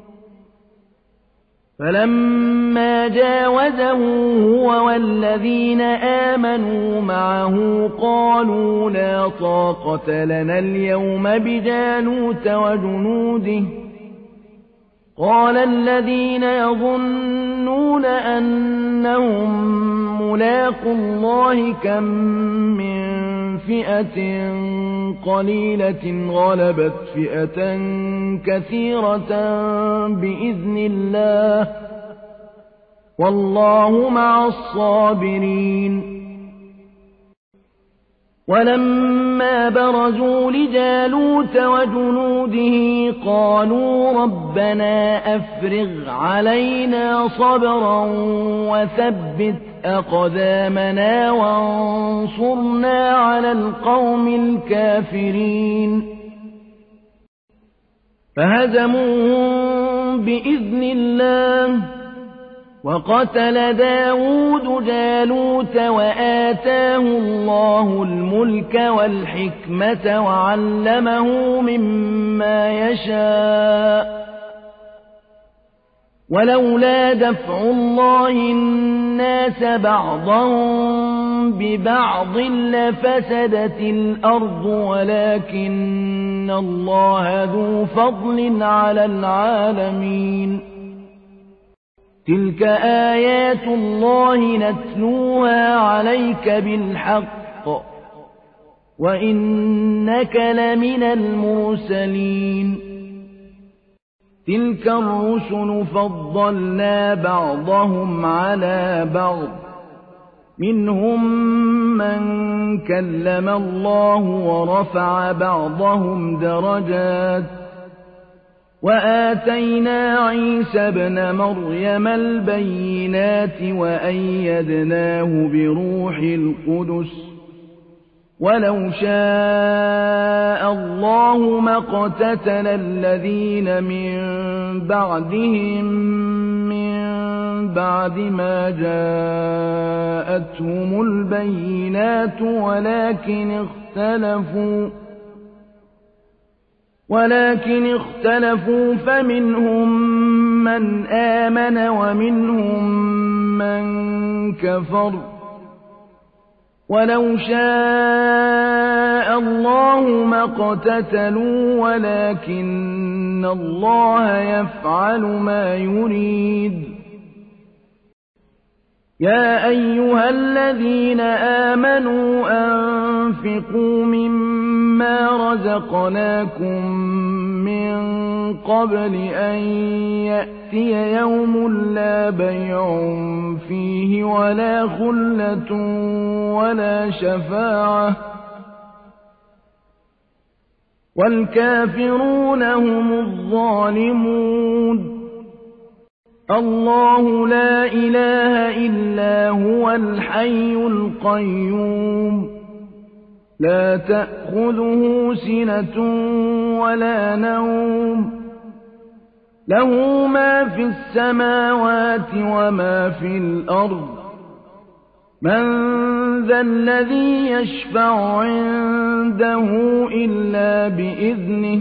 فلما جاوزه هو والذين آمنوا معه قالوا لا طاقة لنا اليوم بجالوت وجنوده قال الذين يظنون أنهم ملاقو الله كم من فئة قليلة غلبت فئة كثيرة بإذن الله والله مع الصابرين ولما برزوا لجالوت وجنوده قالوا ربنا أفرغ علينا صبرا وثبت أقدامنا وانصرنا على القوم الكافرين فهزموهم بإذن الله وقتل داود جالوت وآتاه الله الملك والحكمة وعلمه مما يشاء ولولا دفع الله الناس بعضهم ببعض لفسدت الأرض ولكن الله ذو فضل على العالمين تلك آيات الله نتلوها عليك بالحق وإنك لمن المرسلين تلك الرسل فضلنا بعضهم على بعض منهم من كلم الله ورفع بعضهم درجات وآتينا عيسى ابن مريم البينات وأيدناه بروح القدس ولو شاء الله ما اقتتل الذين من بعدهم من بعد ما جاءتهم البينات ولكن اختلفوا ولكن اختلفوا فمنهم من آمن ومنهم من كفر ولو شاء الله ما اقتتلوا ولكن الله يفعل ما يريد يا أيها الذين آمنوا أنفقوا مما رزقناكم من قبل أن يأتي يوم لا بيع فيه ولا خلة ولا شفاعة والكافرون هم الظالمون الله لا إله إلا هو الحي القيوم لا تأخذه سنة ولا نوم له ما في السماوات وما في الأرض من ذا الذي يشفع عنده إلا بإذنه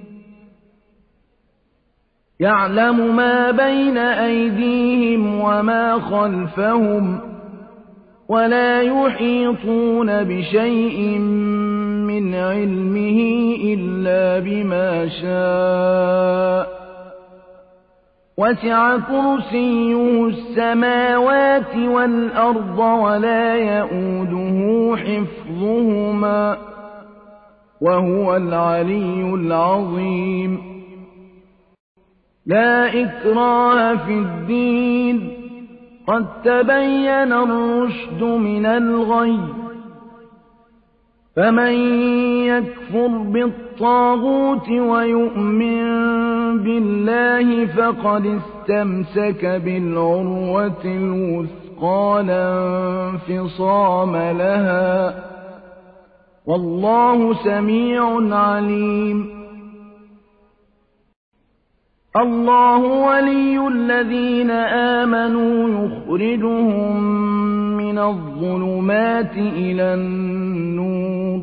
يعلم ما بين أيديهم وما خلفهم ولا يحيطون بشيء من علمه إلا بما شاء وسع كرسيه السماوات والأرض ولا يئوده حفظهما وهو العلي العظيم لا إكراه في الدين قد تبين الرشد من الغي فمن يكفر بالطاغوت ويؤمن بالله فقد استمسك بالعروة الوثقى لا انفصام لها والله سميع عليم الله ولي الذين آمنوا يخرجهم من الظلمات إلى النور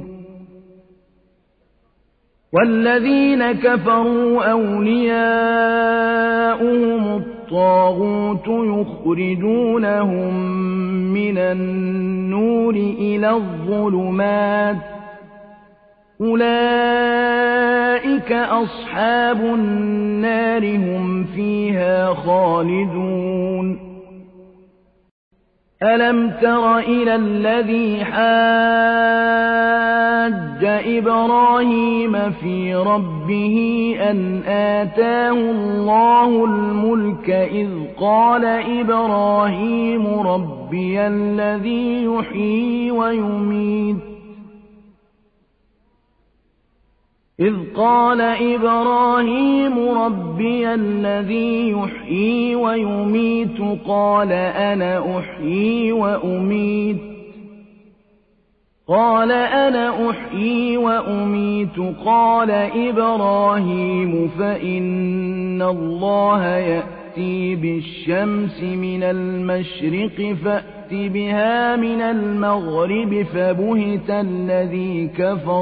والذين كفروا أولياؤهم الطاغوت يخرجونهم من النور إلى الظلمات أولئك أصحاب النار هم فيها خالدون ألم تر إلى الذي حاج إبراهيم في ربه أن آتاه الله الملك إذ قال إبراهيم ربي الذي يحيي ويميت إذ قال إبراهيم ربي الذي يحيي ويميت قال أنا أحيي وأميت قال أنا أحيي وأميت قال إبراهيم فإن الله يأتي بالشمس من المشرق فأت بها من المغرب فبهت الذي كفر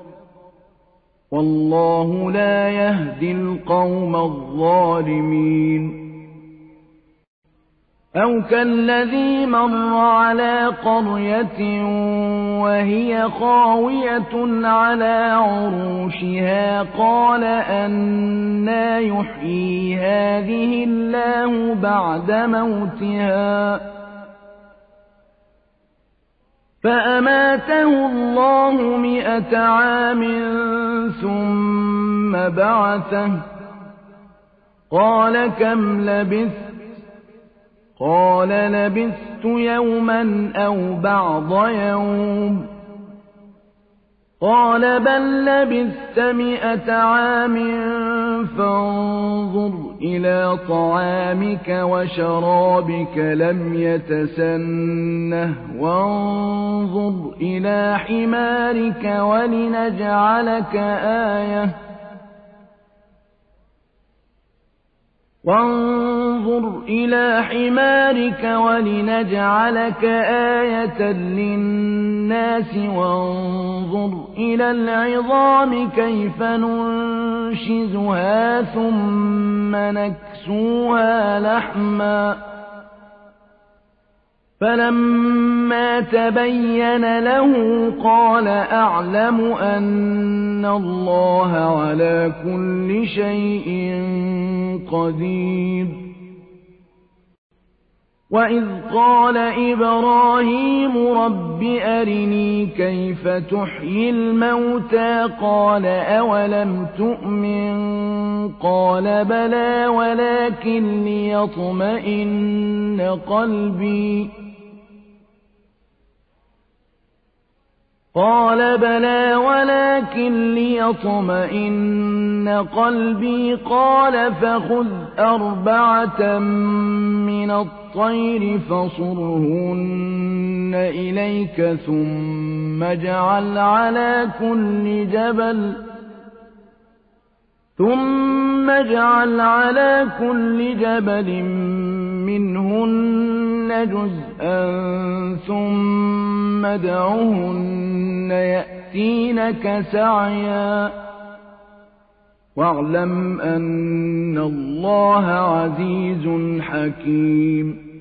والله لا يهدي القوم الظالمين أو كالذي مر على قرية وهي خاوية على عروشها قال أنى يحيي هذه الله بعد موتها فأماته الله مئة عام ثم بعثه قال كم لبثت قال لبثت يوما أو بعض يوم قال بل لبثت مئة عام فانظر إلى طعامك وشرابك لم يتسنه وانظر إلى حمارك ولنجعلك آية وانظر إلى حمارك ولنجعلك آية للناس وانظر إلى العظام كيف ننشزها ثم نكسوها لحما فلما تبين له قال أعلم أن الله على كل شيء قدير وإذ قال إبراهيم رب أرني كيف تحيي الموتى قال أولم تؤمن قال بلى ولكن ليطمئن قلبي قال بلى ولكن ليطمئن قلبي قال فخذ أربعة من الطير فصرهن إليك ثم اجعل على كل جبل ثم اجعل على كل جبل منهن جزءا ثم ادعهن يأتينك سعيا واعلم أن الله عزيز حكيم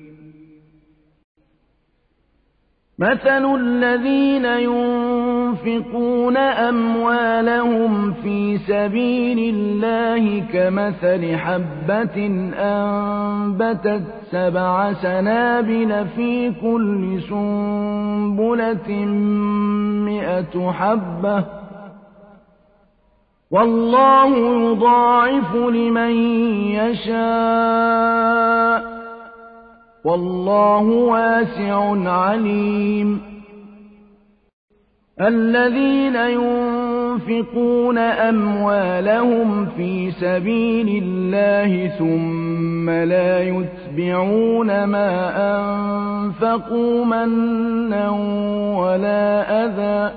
مثل الذين ينفقون أموالهم في سبيل الله كمثل حبة أنبتت سبع سنابل في كل سنبلة مئة حبة والله يضاعف لمن يشاء والله واسع عليم الذين ينفقون أموالهم في سبيل الله ثم لا يتبعون ما أنفقوا منا ولا أذى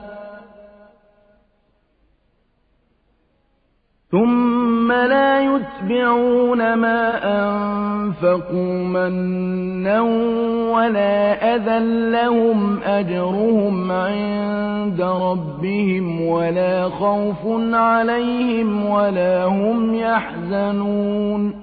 ثم لا يتبعون ما أنفقوا منا ولا أذى لهم أجرهم عند ربهم ولا خوف عليهم ولا هم يحزنون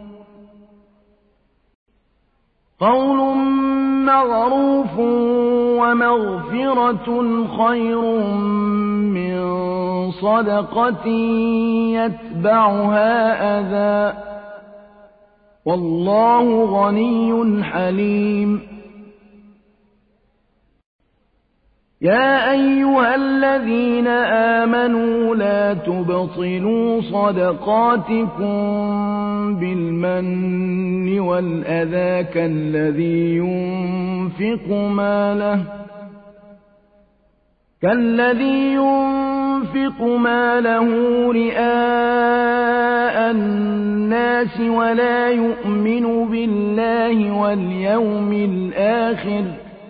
قول معروف ومغفرة خير من صدقة يتبعها أذى والله غني حليم يا أيها الذين آمنوا لا تبطلوا صدقاتكم بالمن والأذى كالذي ينفق ماله كالذي ينفق ينفق ماله رئاء الناس ولا يؤمن بالله واليوم الآخر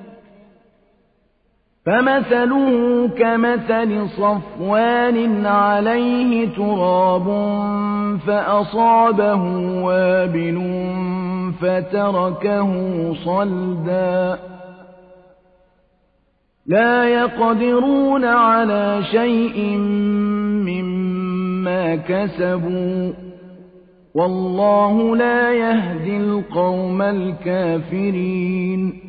فمثله كمثل صفوان عليه تراب فأصابه وابل فتركه صلدا لا يقدرون على شيء مما كسبوا والله لا يهدي القوم الكافرين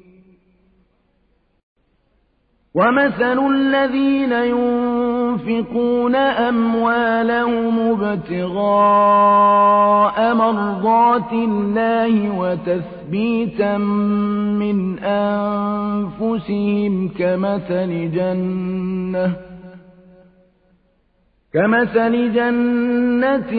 ومثل الذين ينفقون أموالهم ابتغاء مرضات الله وتثبيتا من أنفسهم كمثل جنة كمثل جنة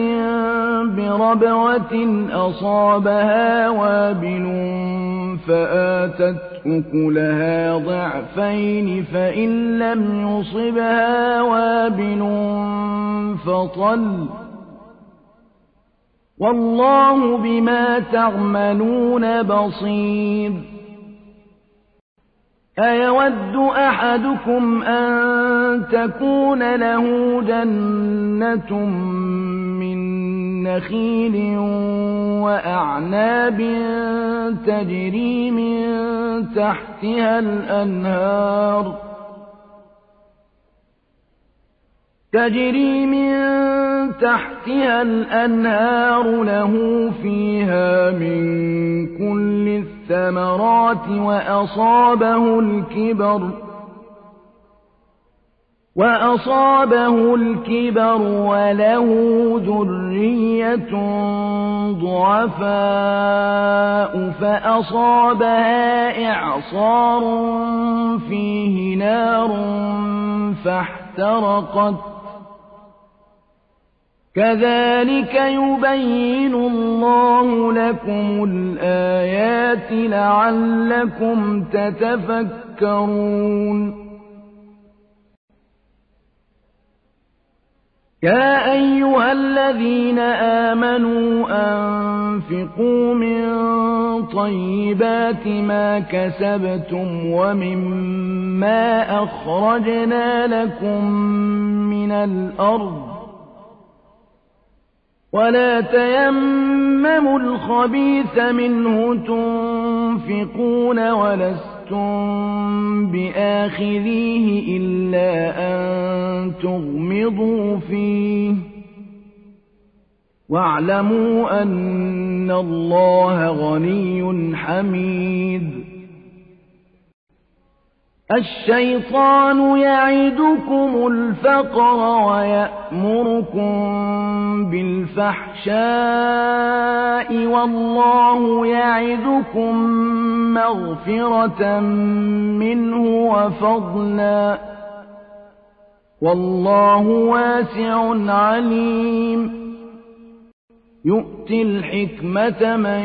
بربوة أصابها وابل فآتت أكلها ضعفين فإن لم يصبها وابل فطل والله بما تعملون بصير أيود أحدكم أن تكون له جنة من نخيل وأعناب تجري من تحتها الأنهار تجري من تحتها الأنهار له فيها من كل الثمرات وأصابه الكبر وأصابه الكبر وله ذرية ضعفاء فأصابها إعصار فيه نار فاحترقت كذلك يبين الله لكم الآيات لعلكم تتفكرون يا أيها الذين آمنوا أنفقوا من طيبات ما كسبتم ومما أخرجنا لكم من الأرض ولا تيمموا الخبيث منه تنفقون ولستم بآخذيه إلا أن تغمضوا فيه واعلموا أن الله غني حميد الشيطان يعدكم الفقر ويأمركم بالفحشاء والله يعدكم مغفرة منه وفضلا والله واسع عليم يؤتي الحكمة من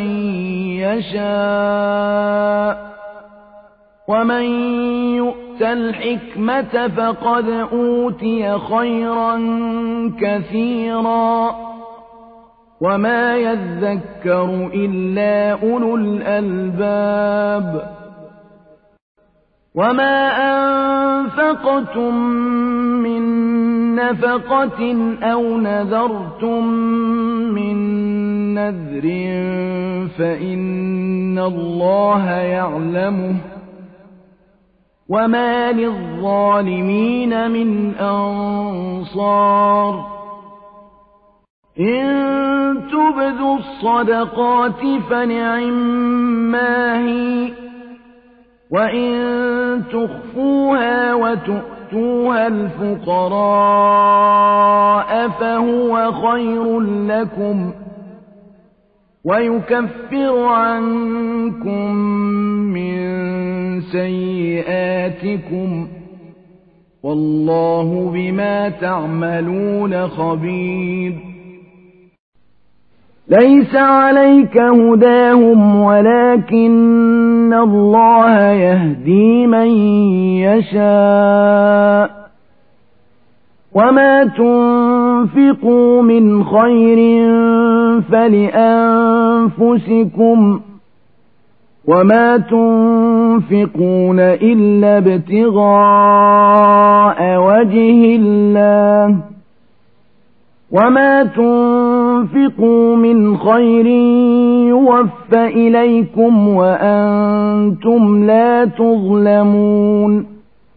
يشاء ومن يؤت الحكمة فقد أوتي خيرا كثيرا وما يذكر إلا أولو الألباب وما أنفقتم من نفقة أو نذرتم من نذر فإن الله يعلمه وما للظالمين من أنصار إن تبدوا الصدقات فنعما هي وإن تخفوها وتؤتوها الفقراء فهو خير لكم ويكفر عنكم من سيئاتكم والله بما تعملون خبير ليس عليك هداهم ولكن الله يهدي من يشاء وما تنفقوا من خير فلأنفسكم وما تنفقون إلا ابتغاء وجه الله وما تنفقوا من خير يوفى إليكم وأنتم لا تظلمون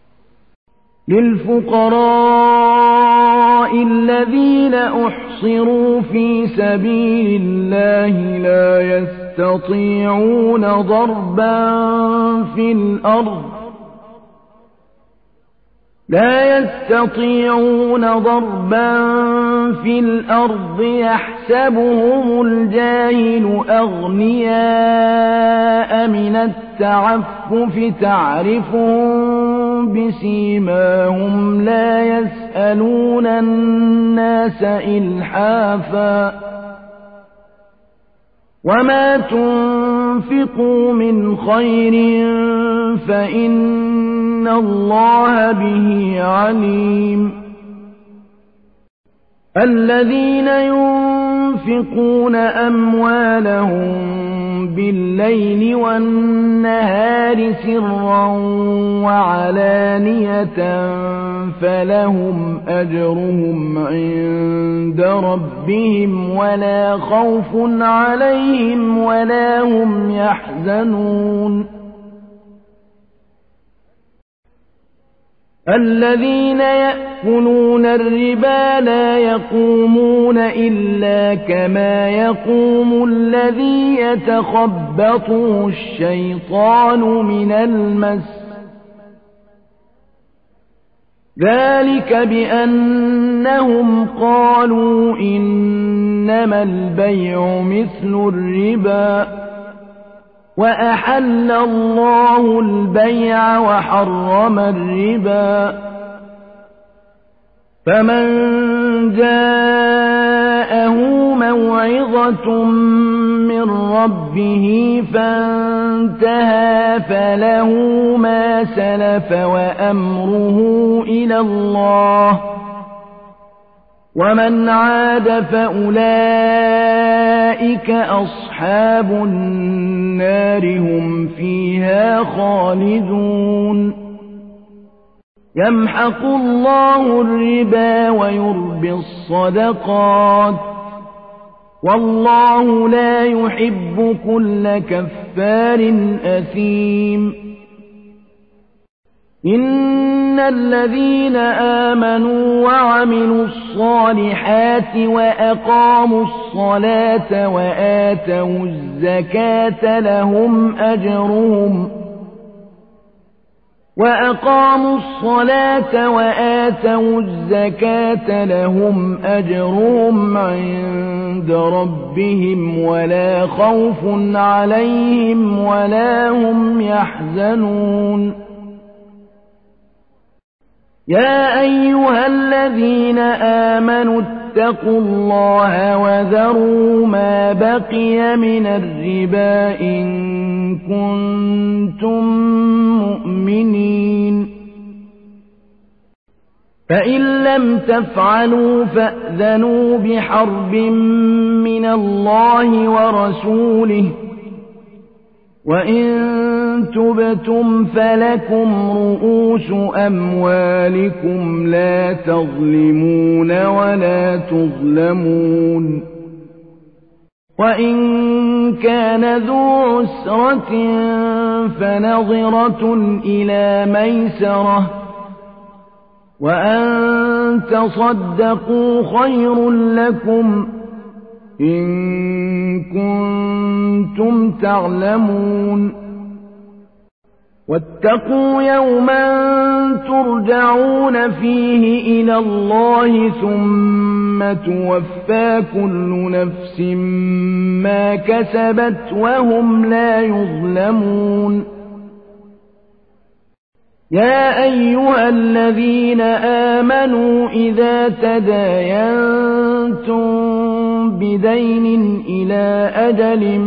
للفقراء الذين أحصروا في سبيل الله لا يستطيعون ضربا في الأرض لا يستطيعون ضربا في الأرض يحسبهم الجاهل أغنياء من التعفف تعرفهم بسيماهم لا يسألون الناس إلحافا وما تنفقوا من خير فإن الله به عليم الذين ينفقون أموالهم بالليل والنهار سرا وعلانية فلهم أجرهم عند ربهم ولا خوف عليهم ولا هم يحزنون الذين يأكلون الربا لا يقومون إلا كما يقوم الذي يتخبطه الشيطان من المس ذلك بأنهم قالوا إنما البيع مثل الربا وأحل الله البيع وحرم الربا فمن جاءه موعظة من ربه فانتهى فله ما سلف وأمره إلى الله ومن عاد فأولئك أصحاب النار هم فيها خالدون يمحق الله الربا ويربي الصدقات والله لا يحب كل كفار أثيم إن الذين آمنوا وعملوا الصالحات وأقاموا الصلاة وآتوا الزكاة لهم أجرهم وأقاموا الصلاة وآتوا الزكاة لهم أجرهم عند ربهم ولا خوف عليهم ولا هم يحزنون يا أيها الذين آمنوا اتقوا الله وذروا ما بقي من الربا إن كنتم مؤمنين فإن لم تفعلوا فأذنوا بحرب من الله ورسوله وإن تبتم فلكم رؤوس أموالكم لا تظلمون ولا تظلمون وإن كان ذو عسرة فنظرة إلى ميسرة وأن تصدقوا خير لكم إن كنتم تعلمون واتقوا يوما ترجعون فيه إلى الله ثم توفى كل نفس ما كسبت وهم لا يظلمون يا أيها الذين آمنوا إذا تداينتم بدين إلى أجل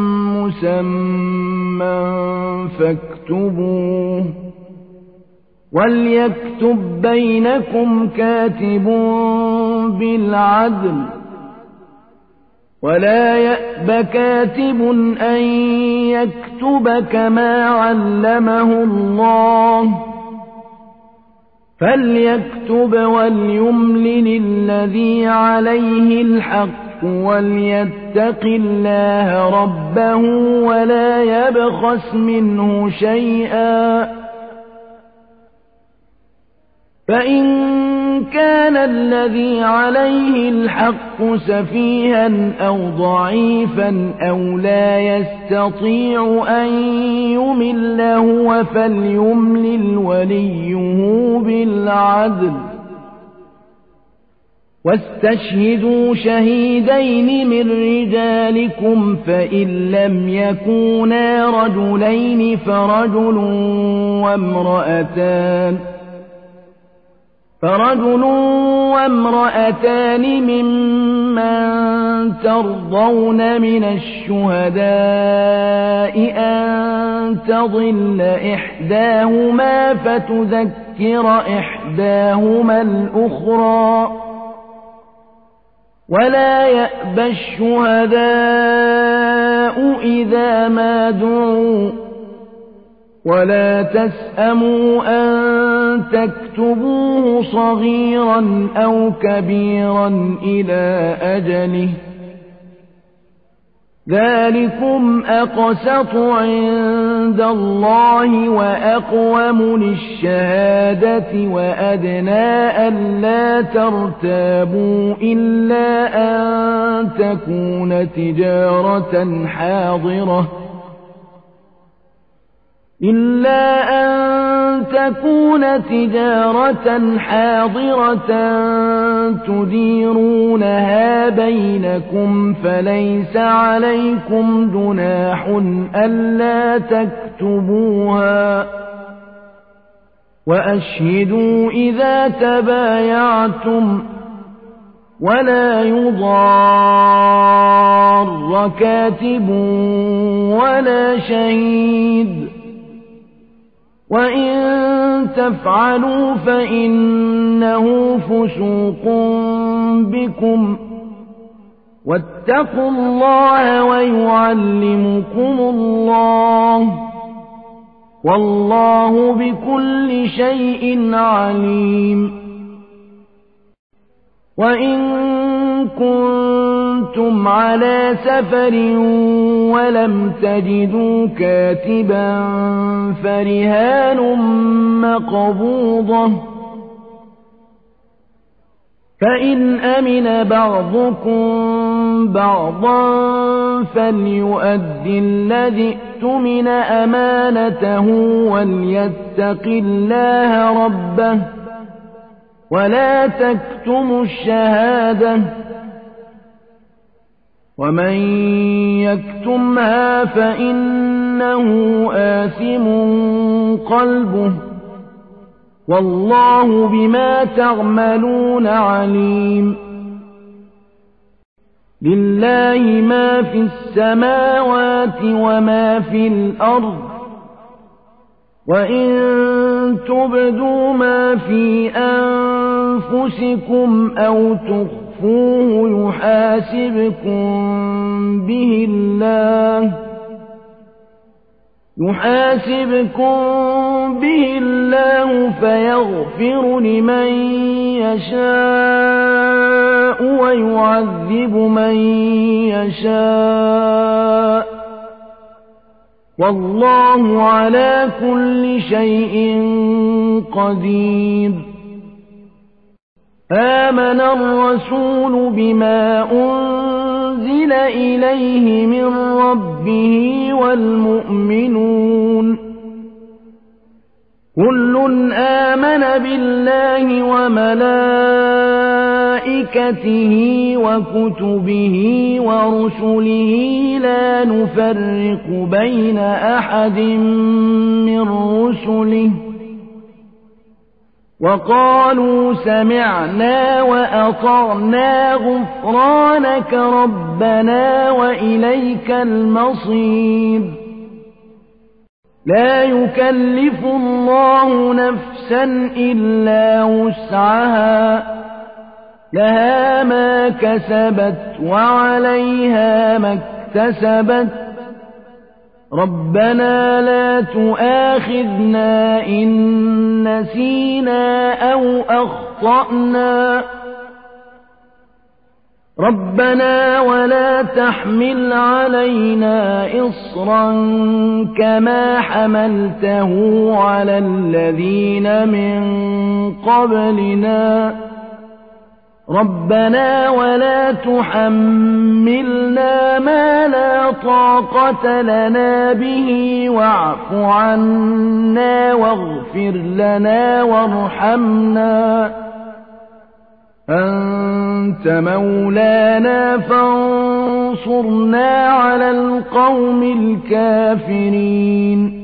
مسمى فاكتبوه وليكتب بينكم كاتب بالعدل ولا يأب كاتب أن يكتب كما علمه الله فليكتب وليملل الذي عليه الحق وليتق الله ربه ولا يبخس منه شيئا فإن كان الذي عليه الحق سفيها أو ضعيفا أو لا يستطيع أن يمل هو فليملل وليه بالعدل واستشهدوا شهيدين من رجالكم فإن لم يكونا رجلين فرجل وامرأتان فرجل وامرأتان ممن ترضون من الشهداء أن تضل إحداهما فتذكر إحداهما الأخرى ولا يأبى الشهداء إذا ما دعوا ولا تسأموا أن تكتبوه صغيرا أو كبيرا إلى أجله ذلكم أقسط عند الله وأقوم للشهادة وأدنى ألا ترتابوا إلا أن تكون تجارة حاضرة إلا أن تكون تجارة حاضرة تديرونها بينكم فليس عليكم جناح ألا تكتبوها وأشهدوا إذا تبايعتم ولا يضار كاتب ولا شهيد وإن تفعلوا فإنه فسوق بكم واتقوا الله ويعلمكم الله والله بكل شيء عليم وإن كنتم على سفر ولم تجدوا كاتبا فرهان مقبوضة فإن أمن بعضكم بعضا فليؤدي الذي اؤتمن أمانته وليتق الله ربه ولا تكتموا الشهادة ومن يكتمها فإنه آثم قلبه والله بما تعملون عليم لله ما في السماوات وما في الأرض وإن تبدوا ما في أنفسكم أو تخفوه يحاسبكم به الله يحاسبكم به الله فيغفر لمن يشاء ويعذب من يشاء والله على كل شيء قدير آمن الرسول بما أنزل إليه من ربه والمؤمنون كل آمن بالله وملائكته وكتبه ورسله لا نفرق بين أحد من رسله وقالوا سمعنا وأطعنا غفرانك ربنا وإليك المصير لا يكلف الله نفسا إلا وسعها لها ما كسبت وعليها ما اكتسبت ربنا لا تؤاخذنا إن نسينا أو أخطأنا ربنا ولا تحمل علينا إصرا كما حملته على الذين من قبلنا ربنا ولا تحملنا ما لا طاقة لنا به واعف عنا واغفر لنا وارحمنا أنت مولانا فانصرنا على القوم الكافرين